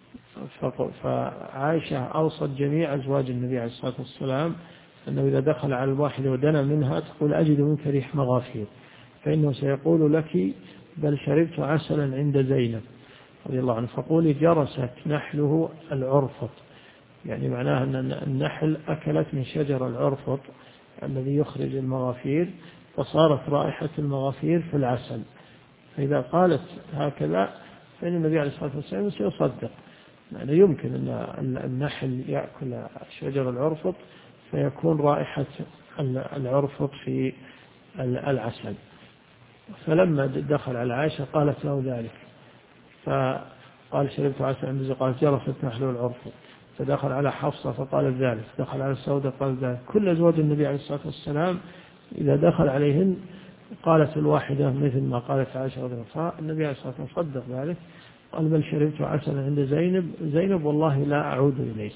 فعائشة أوصت جميع أزواج النبي عليه الصلاة والسلام أنه إذا دخل على الواحد ودنا منها تقول: أجد منك ريح مغافير، فإنه سيقول لك: بل شربت عسلا عند زينب رضي الله عنه، فقولي: جرست نحله العرفط، يعني معناها أن النحل أكلت من شجر العرفط الذي يخرج المغافير، فصارت رائحة المغافير في العسل. فإذا قالت هكذا فإن النبي عليه الصلاة والسلام سيصدق، يعني يمكن أن النحل يأكل شجر العرفط فيكون رائحة العرفط في العسل. فلما دخل على عائشة قالت له ذلك، فقال شربت عسل عند زوجي، قالت جرست نحله العرفط. فدخل على حفصة فقالت ذلك، دخل على السوداء قالت ذلك. كل أزواج النبي عليه الصلاة والسلام إذا دخل عليهن قالت الواحدة مثل ما قالت عائشة رضي الله عنها. النبي عليه الصلاة والسلام صدق ذلك، قال بل شربت عسلا عند زينب والله لا أعود إليه.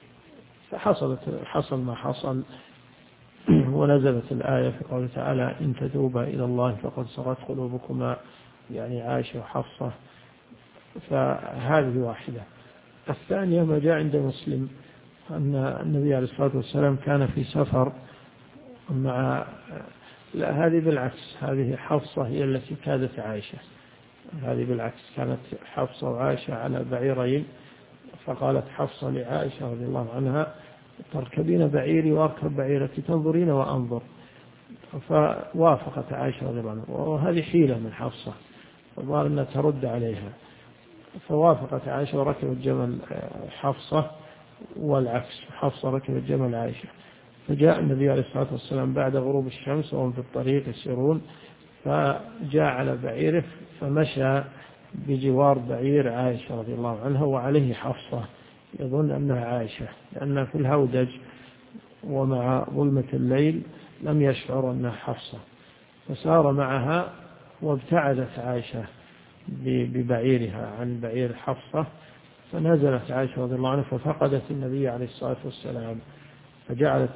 حصل ما حصل، ونزلت الآية في قوله تعالى إن تتوبا إلى الله فقد صغت قلوبكما، يعني عائشة وحفصة. فهذه واحدة. الثانية ما جاء عند مسلم أن النبي عليه الصلاة والسلام كان في سفر مع، لا هذه بالعكس، هذه حفصة هي التي كادت عائشة، هذه بالعكس، كانت حفصة وعائشة على بعيرين، فقالت حفصة لعائشة رضي الله عنها تركبين بعيري واركب بعيرك تنظرين وأنظر. فوافقت عائشة رضي الله عنها، وهذه حيلة من حفصة، فظهر أنها ترد عليها، فوافقت عائشة وركبت جمل حفصة، والعكس حفصة ركبت جمل عائشة. فجاء النبي عليه الصلاة والسلام بعد غروب الشمس وهم في الطريق يسيرون، فجاء على بعيره فمشى بجوار بعير عائشة رضي الله عنها وعليه حفصة، يظن أنها عائشة، لأن في الهودج ومع ظلمة الليل لم يشعر أنها حفصة، فسار معها وابتعدت عائشة ببعيرها عن بعير حفصة، فنزلت عائشة رضي الله عنها ففقدت النبي عليه الصلاة والسلام، فجعلت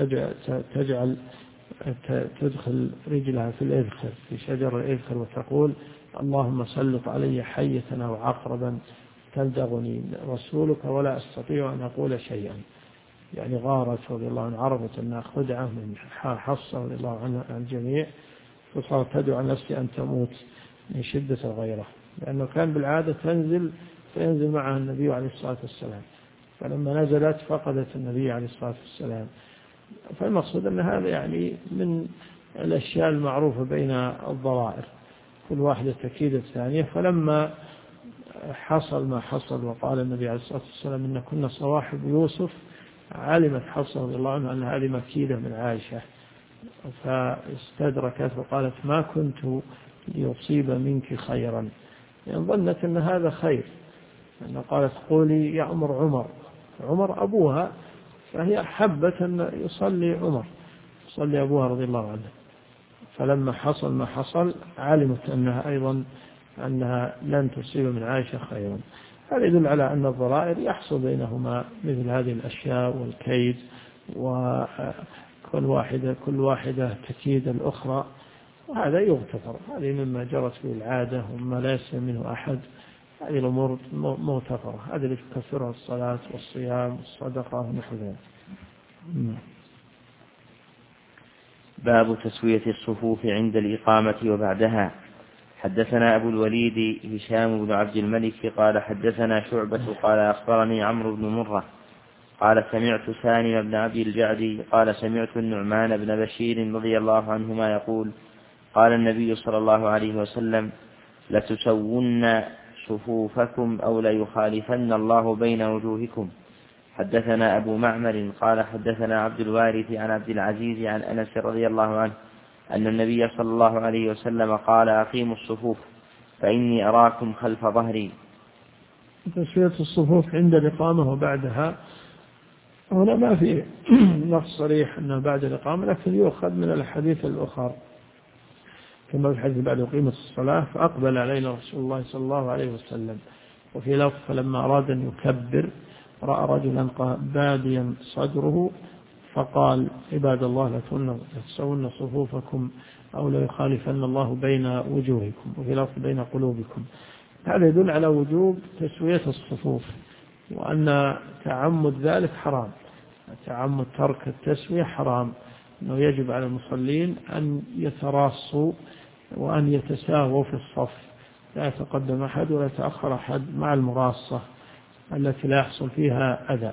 تدخل رجلها في الإذخر، في شجر الإذخر، وتقول اللهم سلط علي حية أو عقربا تلدغني رسولك ولا أستطيع أن أقول شيئا. يعني غارت رضي الله عنها، عرفت أنها خدعة من حفصة رضي الله عنها عن الجميع، فصارت تدعو عن نفسها أن تموت من شدة الغيرة، لأنه كان بالعادة فينزل معها النبي عليه الصلاة والسلام، فلما نزلت فقدت النبي عليه الصلاة والسلام. فالمقصود أن هذا يعني من الأشياء المعروفة بين الضرائر، كل واحدة تكيد الثانية. فلما حصل ما حصل وقال النبي عليه الصلاة والسلام إن كنا صواحب يوسف، علمت حفصة رضي الله عنها أن هذه مكيدة من عائشة، فاستدركت وقالت ما كنت ليصيب منك خيرا، يعني ظنت أن هذا خير، أن قالت قولي يأمر عمر أبوها، فهي حبت أن يصلي أبوها رضي الله عنه. فلما حصل ما حصل علمت أنها أيضا أنها لن تصيب من عائشة خيرا. هذا يدل على أن الضرائر يحصل بينهما مثل هذه الأشياء والكيد، كل واحدة تكيد الأخرى، وهذا يغتفر. هذه مما جرت به العادة وما لا يسلم منه أحد، هذه الأمور مغتفرة، هذه اللي تكفرها الصلاة والصيام والصدقة ونحو ذلك. باب تسوية الصفوف عند الإقامة وبعدها. حدثنا أبو الوليد هشام بن عبد الملك قال حدثنا شعبة قال أخبرني عمرو بن مرة قال سمعت سالم بن أبي الجعد قال سمعت النعمان بن بشير رضي الله عنهما يقول قال النبي صلى الله عليه وسلم لتسون صفوفكم أو ليخالفن الله بين وجوهكم. حدثنا أبو معمر قال حدثنا عبد الوارث عن عبد العزيز عن أنس رضي الله عنه أن النبي صلى الله عليه وسلم قال أقيموا الصفوف فإني أراكم خلف ظهري. تسوية الصفوف عند الإقامة وبعدها، هنا ما في نص صريح أنه بعد الإقامة، لكن يؤخذ من الحديث الأخر كما في الحديث بعد قيمة الصلاة فأقبل علينا رسول الله صلى الله عليه وسلم. وفي لفظ فلما أراد أن يكبر رأى رجلا باديا صدره فقال عباد الله لتسون صفوفكم أو ليخالفن الله بين وجوهكم، وفي لفظ بين قلوبكم. هذا يدل على وجوب تسوية الصفوف، وأن تعمد ذلك حرام، تعمد ترك التسوية حرام، أنه يجب على المصلين أن يتراصوا وأن يتساووا في الصف، لا يتقدم أحد ولا يتأخر أحد مع المراصة التي لا يحصل فيها أذى،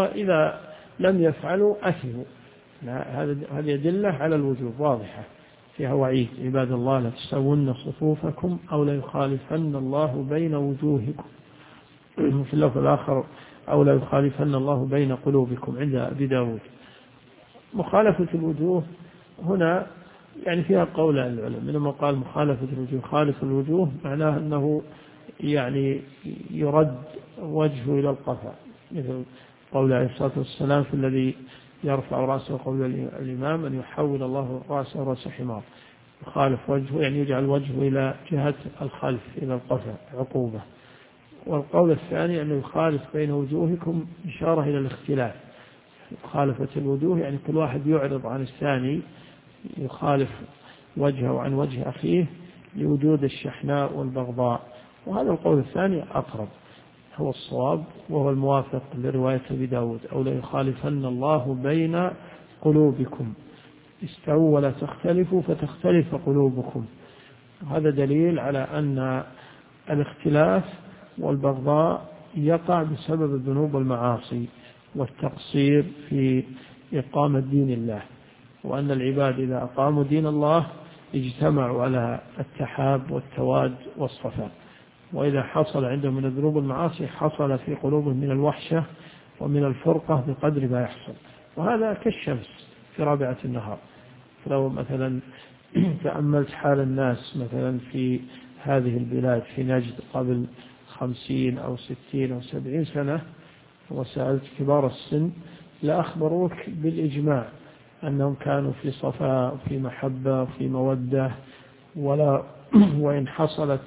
وإذا لم يفعلوا أثموا. هذه أدلة على الوجوب واضحة، فيها وعيد: عباد الله لا تسوون صفوفكم أو لا يخالفن الله بين وجوهكم. في اللفظ الآخر: أو لا يخالفن الله بين قلوبكم عند أبي داود. مخالفة الوجوه هنا يعني فيها قول العلماء، منهم قال مخالفة الوجوه خالف الوجوه معناه أنه يعني يرد وجهه إلى القفا، مثل قول عليه الصلاة والسلام في الذي يرفع رأسه قول الإمام: أن يحول الله رأسه رأس حمار. يخالف وجهه يعني يجعل وجهه إلى جهة الخلف إلى القفا عقوبة. والقول الثاني أنه يخالف بين وجوهكم إشارة إلى الاختلاف. مخالفة الوجوه يعني كل واحد يعرض عن الثاني، يخالف وجهه عن وجه أخيه لوجود الشحناء والبغضاء. وهذا القول الثاني أقرب، هو الصواب وهو الموافق لرواية أبي داود: أو لا يخالفن الله بين قلوبكم، استووا ولا تختلفوا فتختلف قلوبكم. هذا دليل على أن الاختلاف والبغضاء يقع بسبب الذنوب والمعاصي والتقصير في إقامة دين الله، وأن العباد إذا أقاموا دين الله اجتمعوا على التحاب والتواد والصفاء، وإذا حصل عندهم من الذنوب والمعاصي حصل في قلوبهم من الوحشة ومن الفرقة بقدر ما يحصل. وهذا كالشمس في رابعة النهار. لو مثلا تأملت حال الناس مثلا في هذه البلاد في نجد قبل 50 أو 60 أو 70 سنة وسألت كبار السن لأخبروك بالإجماع أنهم كانوا في صفاء وفي محبة وفي مودة، وإن حصل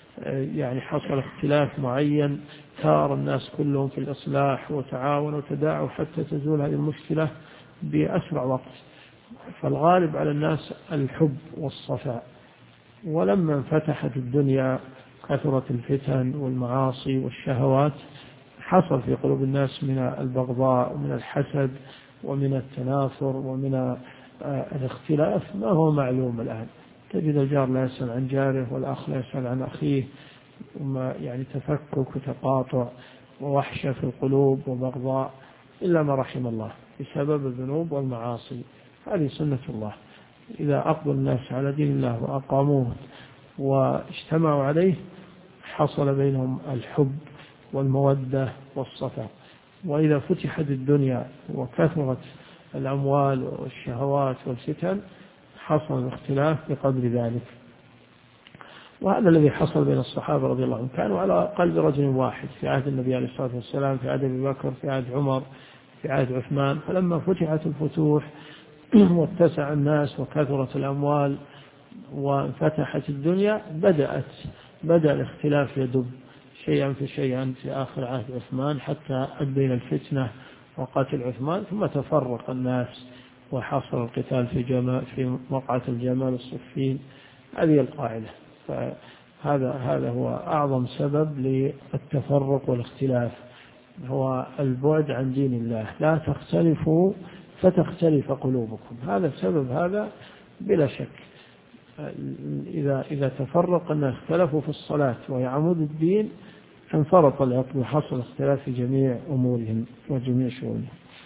اختلاف معين ثار الناس كلهم في الإصلاح وتعاونوا وتداعوا حتى تزول هذه المشكلة بأسرع وقت. فالغالب على الناس الحب والصفاء. ولما انفتحت الدنيا كثرت الفتن والمعاصي والشهوات، حصل في قلوب الناس من البغضاء ومن الحسد ومن التنافر ومن الاختلاف ما هو معلوم الآن. تجد الجار لا يسأل عن جاره والأخ لا يسأل عن أخيه، يعني تفكك وتقاطع ووحشة في القلوب وبغضاء إلا ما رحم الله بسبب الذنوب والمعاصي. هذه سنة الله. إذا أقبل الناس على دين الله وأقاموه واجتمعوا عليه حصل بينهم الحب والمودة والصفاء. وإذا فتحت الدنيا وكثرت الأموال والشهوات والفتن حصل الاختلاف بقدر ذلك. وهذا الذي حصل بين الصحابة رضي الله عنهم، كانوا على قلب رجل واحد في عهد النبي عليه الصلاة والسلام، في عهد أبي بكر، في عهد عمر، في عهد عثمان. فلما فتحت الفتوح واتسع الناس وكثرت الأموال وانفتحت الدنيا بدأ الاختلاف يدب شيئا فشيئا في آخر عهد عثمان حتى أدى الفتنة وقتل عثمان، ثم تفرق الناس وحصل القتال في موقعة الجمال الصفين. هذه القاعدة. فهذا هو أعظم سبب للتفرق والاختلاف، هو البعد عن دين الله. لا تختلفوا فتختلف قلوبكم. هذا السبب هذا بلا شك. إذا تفرق الناس اختلفوا في الصلاة وهي عمود الدين انفرط العقل وحصل اختلاف في جميع أمورهم وجميع شؤونهم.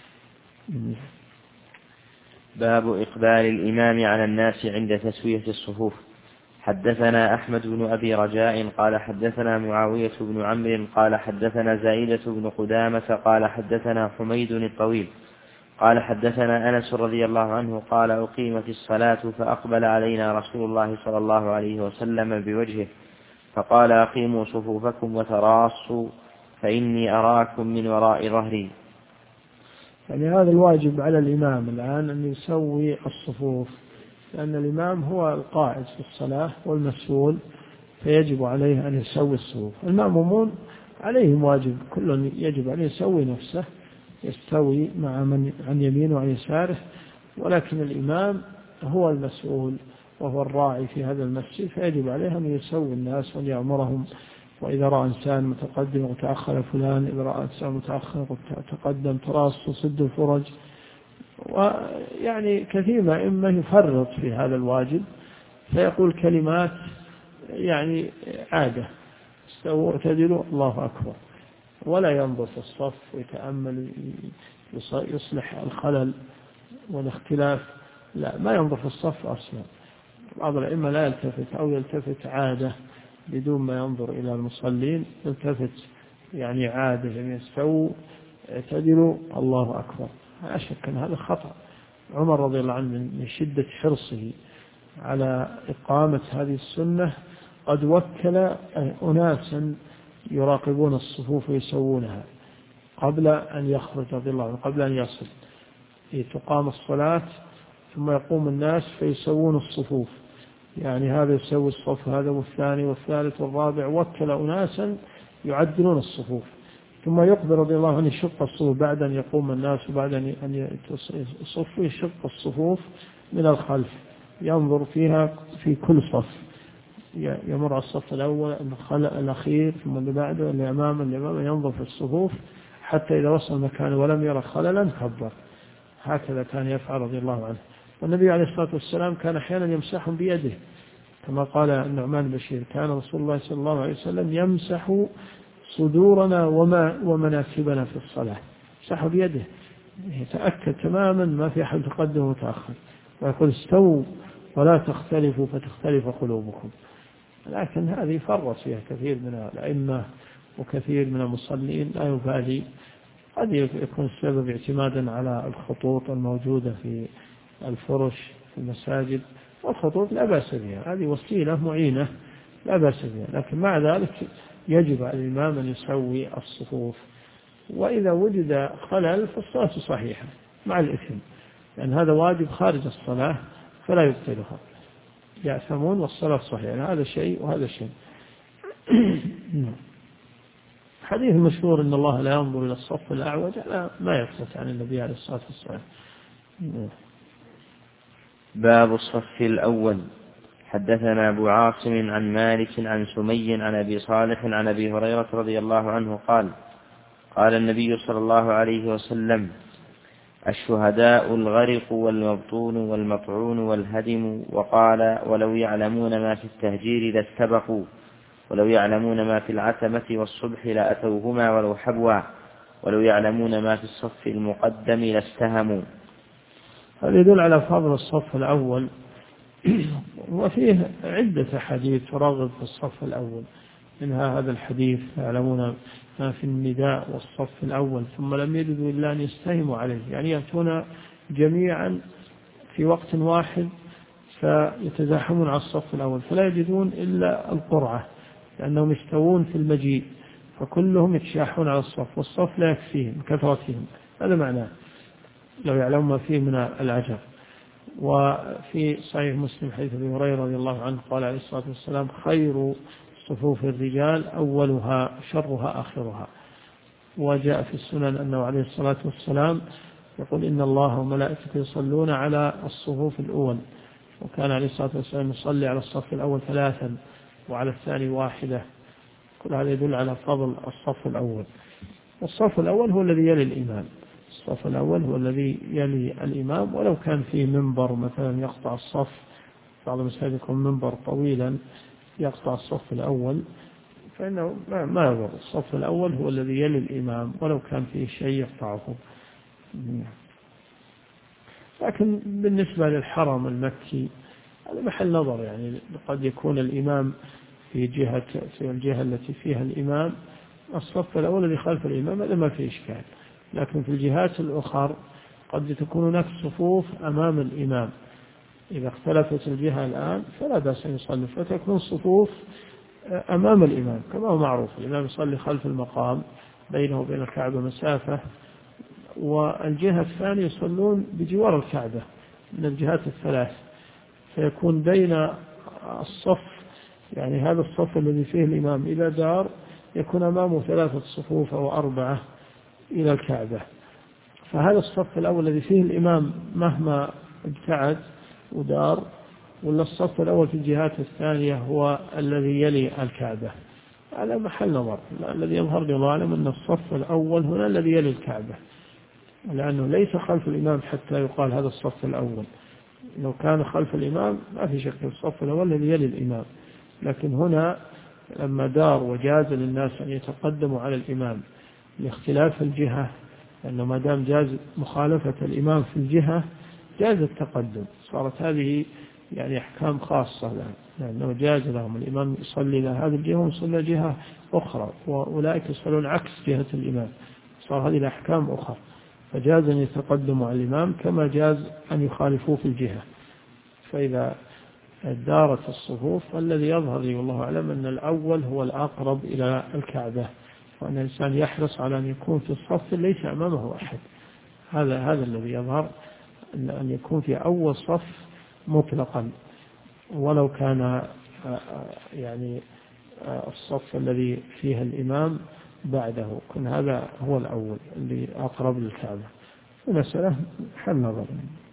باب إقبال الإمام على الناس عند تسوية الصفوف. حدثنا أحمد بن أبي رجاء قال حدثنا معاوية بن عمرو قال حدثنا زائدة بن قدامة قال حدثنا حميد الطويل قال حدثنا أنس رضي الله عنه قال أقيمت الصلاة فأقبل علينا رسول الله صلى الله عليه وسلم بوجهه فقال أقيموا صفوفكم وتراصوا فإني أراكم من وراء ظهري. يعني هذا الواجب على الإمام الآن أن يسوي الصفوف، لأن الإمام هو القائد في الصلاة والمسؤول، فيجب عليه أن يسوي الصفوف. المأمومون عليهم واجب، كل يجب عليه يسوي نفسه، يستوي مع من عن يمينه وعن يساره، ولكن الإمام هو المسؤول وهو الراعي في هذا المسجد، فيجب عليه أن يسوي الناس وأن يأمرهم. وإذا رأى إنسان متقدم وتأخر فلان، إذا رأى إنسان متأخر وتقدم تراص وسد الفرج. ويعني كثير ما إما يفرط في هذا الواجب فيقول كلمات يعني عادة: استووا اعتدلوا الله أكبر، ولا ينظر في الصف ويتأمل يصلح الخلل والاختلاف. لا، ما ينظر في الصف أصلا، بعض الأئمة لا يلتفت أو يلتفت عادة بدون ما ينظر إلى المصلين، يلتفت يعني عادة يستووا اعتدلوا الله أكبر. لا شك أن هذا خطأ. عمر رضي الله عنه من شدة حرصه على إقامة هذه السنة قد وكل أناسا يراقبون الصفوف ويسوونها قبل أن يخرج رضي الله عنه، قبل أن يصل تقام الصلاة ثم يقوم الناس فيسوون الصفوف، يعني هذا يسوي الصف هذا والثاني والثالث والرابع، وكل أناسا يعدلون الصفوف، ثم يقبل رضي الله عنه يشق الصفوف بعد أن يقوم الناس وبعد أن يصفوا يشق الصفوف من الخلف، ينظر فيها في كل صف، يمر على الصف الأول الأخير ثم اللي بعده اللي أمامه ينظر في الصفوف حتى إذا وصل مكانه ولم يرى خللا كبر. هكذا كان يفعل رضي الله عنه. والنبي عليه الصلاة والسلام كان أحيانا يمسحهم بيده كما قال النعمان بشير كان رسول الله صلى الله عليه وسلم يمسح صدورنا ومناكبنا في الصلاة، يمسح بيده يتأكد تماما ما في أحد تقدم وتأخر، ويقول استووا ولا تختلفوا فتختلف قلوبكم. لكن هذه فرط فيها كثير من الأئمة وكثير من المصلين لا يبالي، قد يكون السبب اعتمادا على الخطوط الموجودة في الفرش في المساجد، والخطوط لا بأس بها، هذه وسيلة معينة لا بأس بها، لكن مع ذلك يجب على الإمام أن يسوي الصفوف، وإذا وجد خلل فالصلاة صحيحة مع الإثم، لأن هذا واجب خارج الصلاة فلا يبطلها، يأثمون والصلاة صحيحة. هذا شيء وهذا شيء. حديث مشهور إن الله لا ينظر إلى الصف الأعوج ما يثبت عن النبي عليه الصلاة والسلام. باب الصف الأول. حدثنا أبو عاصم عن مالك عن سمي عن أبي صالح عن أبي هريرة رضي الله عنه قال قال النبي صلى الله عليه وسلم الشهداء الغرق والمبطون والمطعون والهدم، وقال ولو يعلمون ما في التهجير لاستبقوا، ولو يعلمون ما في العتمة والصبح لأتوهما ولو حبوا، ولو يعلمون ما في الصف المقدم لاستهموا. هذا يدل على فضل الصف الأول، وفيه عدة حديث ترغب في الصف الأول، منها هذا الحديث يعلمون ما في النداء والصف الأول ثم لم يجدوا إلا أن يستهموا عليه، يعني يأتون جميعا في وقت واحد فيتزاحمون على الصف الأول فلا يجدون إلا القرعة لأنهم يستوون في المجيء، فكلهم يتشاحون على الصف والصف لا يكفيهم كثرتهم، هذا معناه لو يعلمون ما فيه من العجب. وفي صحيح مسلم حديث أبي هريرة رضي الله عنه قال عليه الصلاة والسلام خير صفوف الرجال أولها شرها آخرها. وجاء في السنن أنه عليه الصلاة والسلام يقول إن الله وملائكته يصلون على الصفوف الأول، وكان عليه الصلاة والسلام يصلي على الصف الأول 3 وعلى الثاني 1. كل هذا يدل على فضل الصف الأول. والصف الأول هو الذي يلي الإمام، الصف الأول هو الذي يلي الإمام، ولو كان فيه منبر مثلا يقطع الصف، بعض المساجد يكون منبر طويلا يقطع الصف الأول فإنه ما يضر، الصف الأول هو الذي يلي الإمام ولو كان فيه شيء يقطعه. لكن بالنسبة للحرم المكي هذا محل نظر، يعني قد يكون الإمام في الجهة التي فيها الإمام الصف الأول الذي خلف الإمام، هذا ما فيه إشكال، لكن في الجهات الأخرى قد تكون هناك صفوف أمام الإمام، إذا اختلفت الجهة الآن فلا بأس أن يصلي، فتكون صفوف أمام الإمام كما هو معروف، الإمام يصلي خلف المقام بينه وبين الكعبة مسافة، والجهة الثانية يصلون بجوار الكعبة من الجهات الثلاث، فيكون بين الصف، يعني هذا الصف الذي فيه الإمام إلى دار يكون أمامه 3 صفوف أو 4 إلى الكعبة، فهذا الصف الأول الذي فيه الإمام مهما ابتعد ودار، ولا الصف الأول في الجهات الثانية هو الذي يلي الكعبة، على محل نظر. الذي يظهر لي الله أعلم أن الصف الأول هنا الذي يلي الكعبة، لأنه ليس خلف الإمام حتى يقال هذا الصف الأول، لو كان خلف الإمام ما في شك الصف الأول الذي يلي الإمام، لكن هنا لما دار وجاز للناس أن يتقدموا على الإمام لاختلاف الجهة، لأنه ما دام جاز مخالفة الإمام في الجهة جاز التقدم، صارت هذه يعني أحكام خاصة لأنه جاز لهم الإمام يصلي إلى هذه الجهة ويصلي جهة أخرى، وأولئك يصلون عكس جهة الإمام، صار هذه الأحكام أخرى، فجاز أن يتقدموا على الإمام كما جاز أن يخالفوه في الجهة. فإذا دارت الصفوف الذي يظهر لي والله أعلم أن الأول هو الأقرب إلى الكعبة، وأن الإنسان يحرص على أن يكون في الصف ليس أمامه أحد. هذا الذي يظهر، أن يكون في أول صف مطلقا، ولو كان يعني الصف الذي فيه الإمام بعده، كن هذا هو الأول اللي أقرب للكعبة. المسألة حل نظر.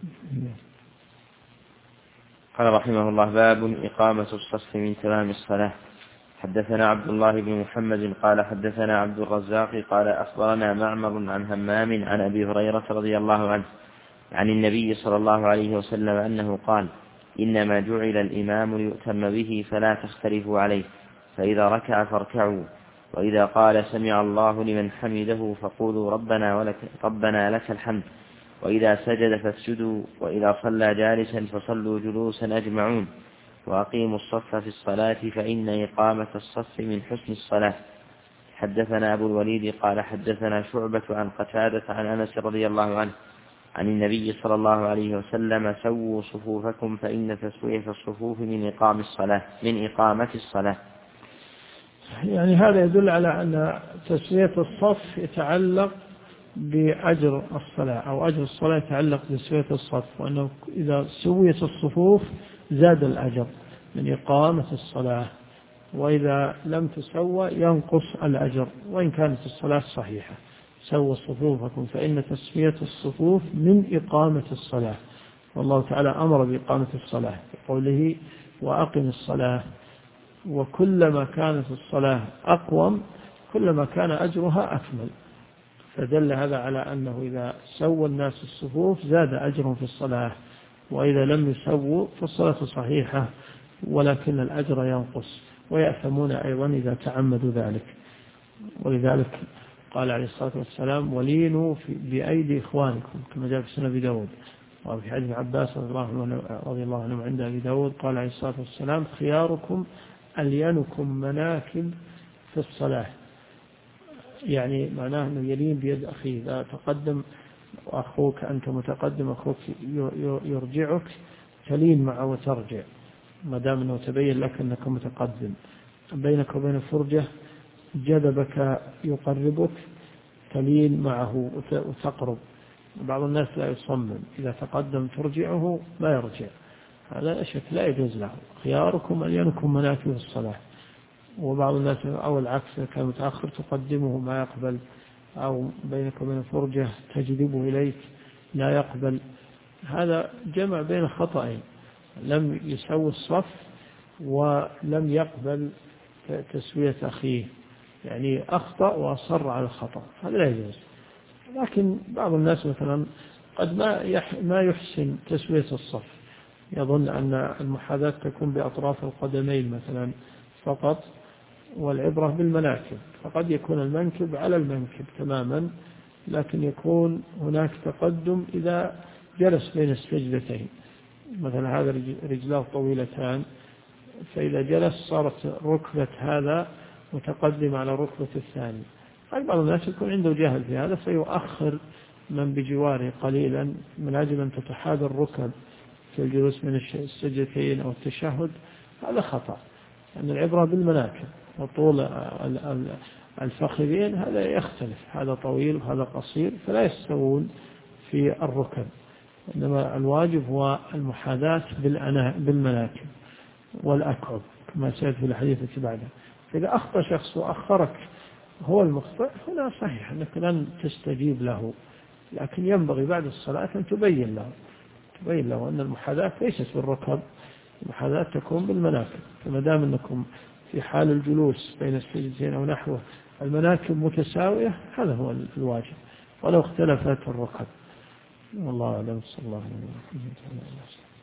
قال رحمه الله: باب إقامة الصف من تمام الصلاة. حدثنا عبد الله بن محمد قال حدثنا عبد الرزاق قال أخبرنا معمر عن همام عن أبي هريرة رضي الله عنه عن النبي صلى الله عليه وسلم أنه قال: إنما جعل الإمام ليؤتم به فلا تختلفوا عليه، فإذا ركع فاركعوا، وإذا قال سمع الله لمن حمده فقولوا ربنا لك الحمد، وإذا سجد فاسجدوا، وإذا صلى جالسا فصلوا جلوسا أجمعون، وأقيموا الصف في الصلاة فإن إقامة الصف من حسن الصلاة. حدثنا أبو الوليد قال حدثنا شعبة عن قتادة عن أنس رضي الله عنه عن النبي صلى الله عليه وسلم: سووا صفوفكم فإن تسوية الصفوف من إقامة الصلاة. يعني هذا يدل على أن تسوية الصف يتعلق بأجر الصلاة، أو أجر الصلاة يتعلق بتسوية الصف، وأنه إذا سويت الصفوف زاد الأجر من إقامة الصلاة، وإذا لم تسوى ينقص الأجر وإن كانت الصلاة صحيحة. سووا صفوفكم فإن تسوية الصفوف من إقامة الصلاة، والله تعالى أمر بإقامة الصلاة بقوله: وأقم الصلاة. وكلما كانت الصلاة أقوم كلما كان أجرها أكمل، فدل هذا على أنه إذا سوى الناس الصفوف زاد أجرهم في الصلاة، وإذا لم يسووا فالصلاة صحيحة ولكن الأجر ينقص، ويأثمون أيضا إذا تعمدوا ذلك. ولذلك قال عليه الصلاة والسلام: ولينوا بأيدي إخوانكم، كما جاء في سنة أبي داود. وفي حديث عباس رضي الله عنه عند أبي داود قال عليه الصلاة والسلام: خياركم ألينكم مناكب في الصلاة، يعني معناه أنه يلين بيد أخيه. إذا تقدم أخوك أنت متقدم، أخوك يرجعك تلين معه وترجع، ما دام أنه تبين لك أنك متقدم. بينك وبين فرجة جذبك يقربك تلين معه وتقرب. بعض الناس لا يصمم، إذا تقدم ترجعه ما يرجع، هذا شك لا يجوز له. خياركم ألينكم مناكب الصلاة. وبعض الناس أو العكس، كان متأخر تقدمه ما يقبل، أو بينك وبين فرجة تجذبه إليك لا يقبل. هذا جمع بين خطأين: لم يسوي الصف ولم يقبل تسوية أخيه، يعني أخطأ وأصر على الخطأ، هذا لا يجوز. لكن بعض الناس مثلا قد ما يحسن تسوية الصف، يظن أن المحاذاة تكون بأطراف القدمين مثلا فقط، والعبرة بالمناكب، فقد يكون المنكب على المنكب تماما، لكن يكون هناك تقدم إذا جلس بين السجدتين. مثلا هذا رجلاه طويلتان، فإذا جلس صارت ركبة هذا متقدمة على ركبة الثاني. بعض الناس يكون عنده جهل في هذا فيؤخر من بجواره قليلا من أجل أن تتحاذى الركب في الجلوس من السجدتين أو التشهد، هذا خطأ، لأن العبرة بالمناكب، وطول الفخذين هذا يختلف، هذا طويل وهذا قصير، فلا يستوون في الركب، إنما الواجب هو المحاذاة بالمناكب والأكعب كما سيأتي في الحديث التي بعده. فإذا أخطأ شخص وأخرك هو المخطئ، هنا صحيح أنك لن تستجيب له، لكن ينبغي بعد الصلاة أن تبين له أن المحاذاة ليست بالركب، المحاذاة تكون بالمناكب. فما دام أنكم في حال الجلوس بين السجدتين أو نحوه المناكب متساوية، هذا هو الواجب، ولو اختلفت الركب. والله أعلم. صلى الله عليه وسلم.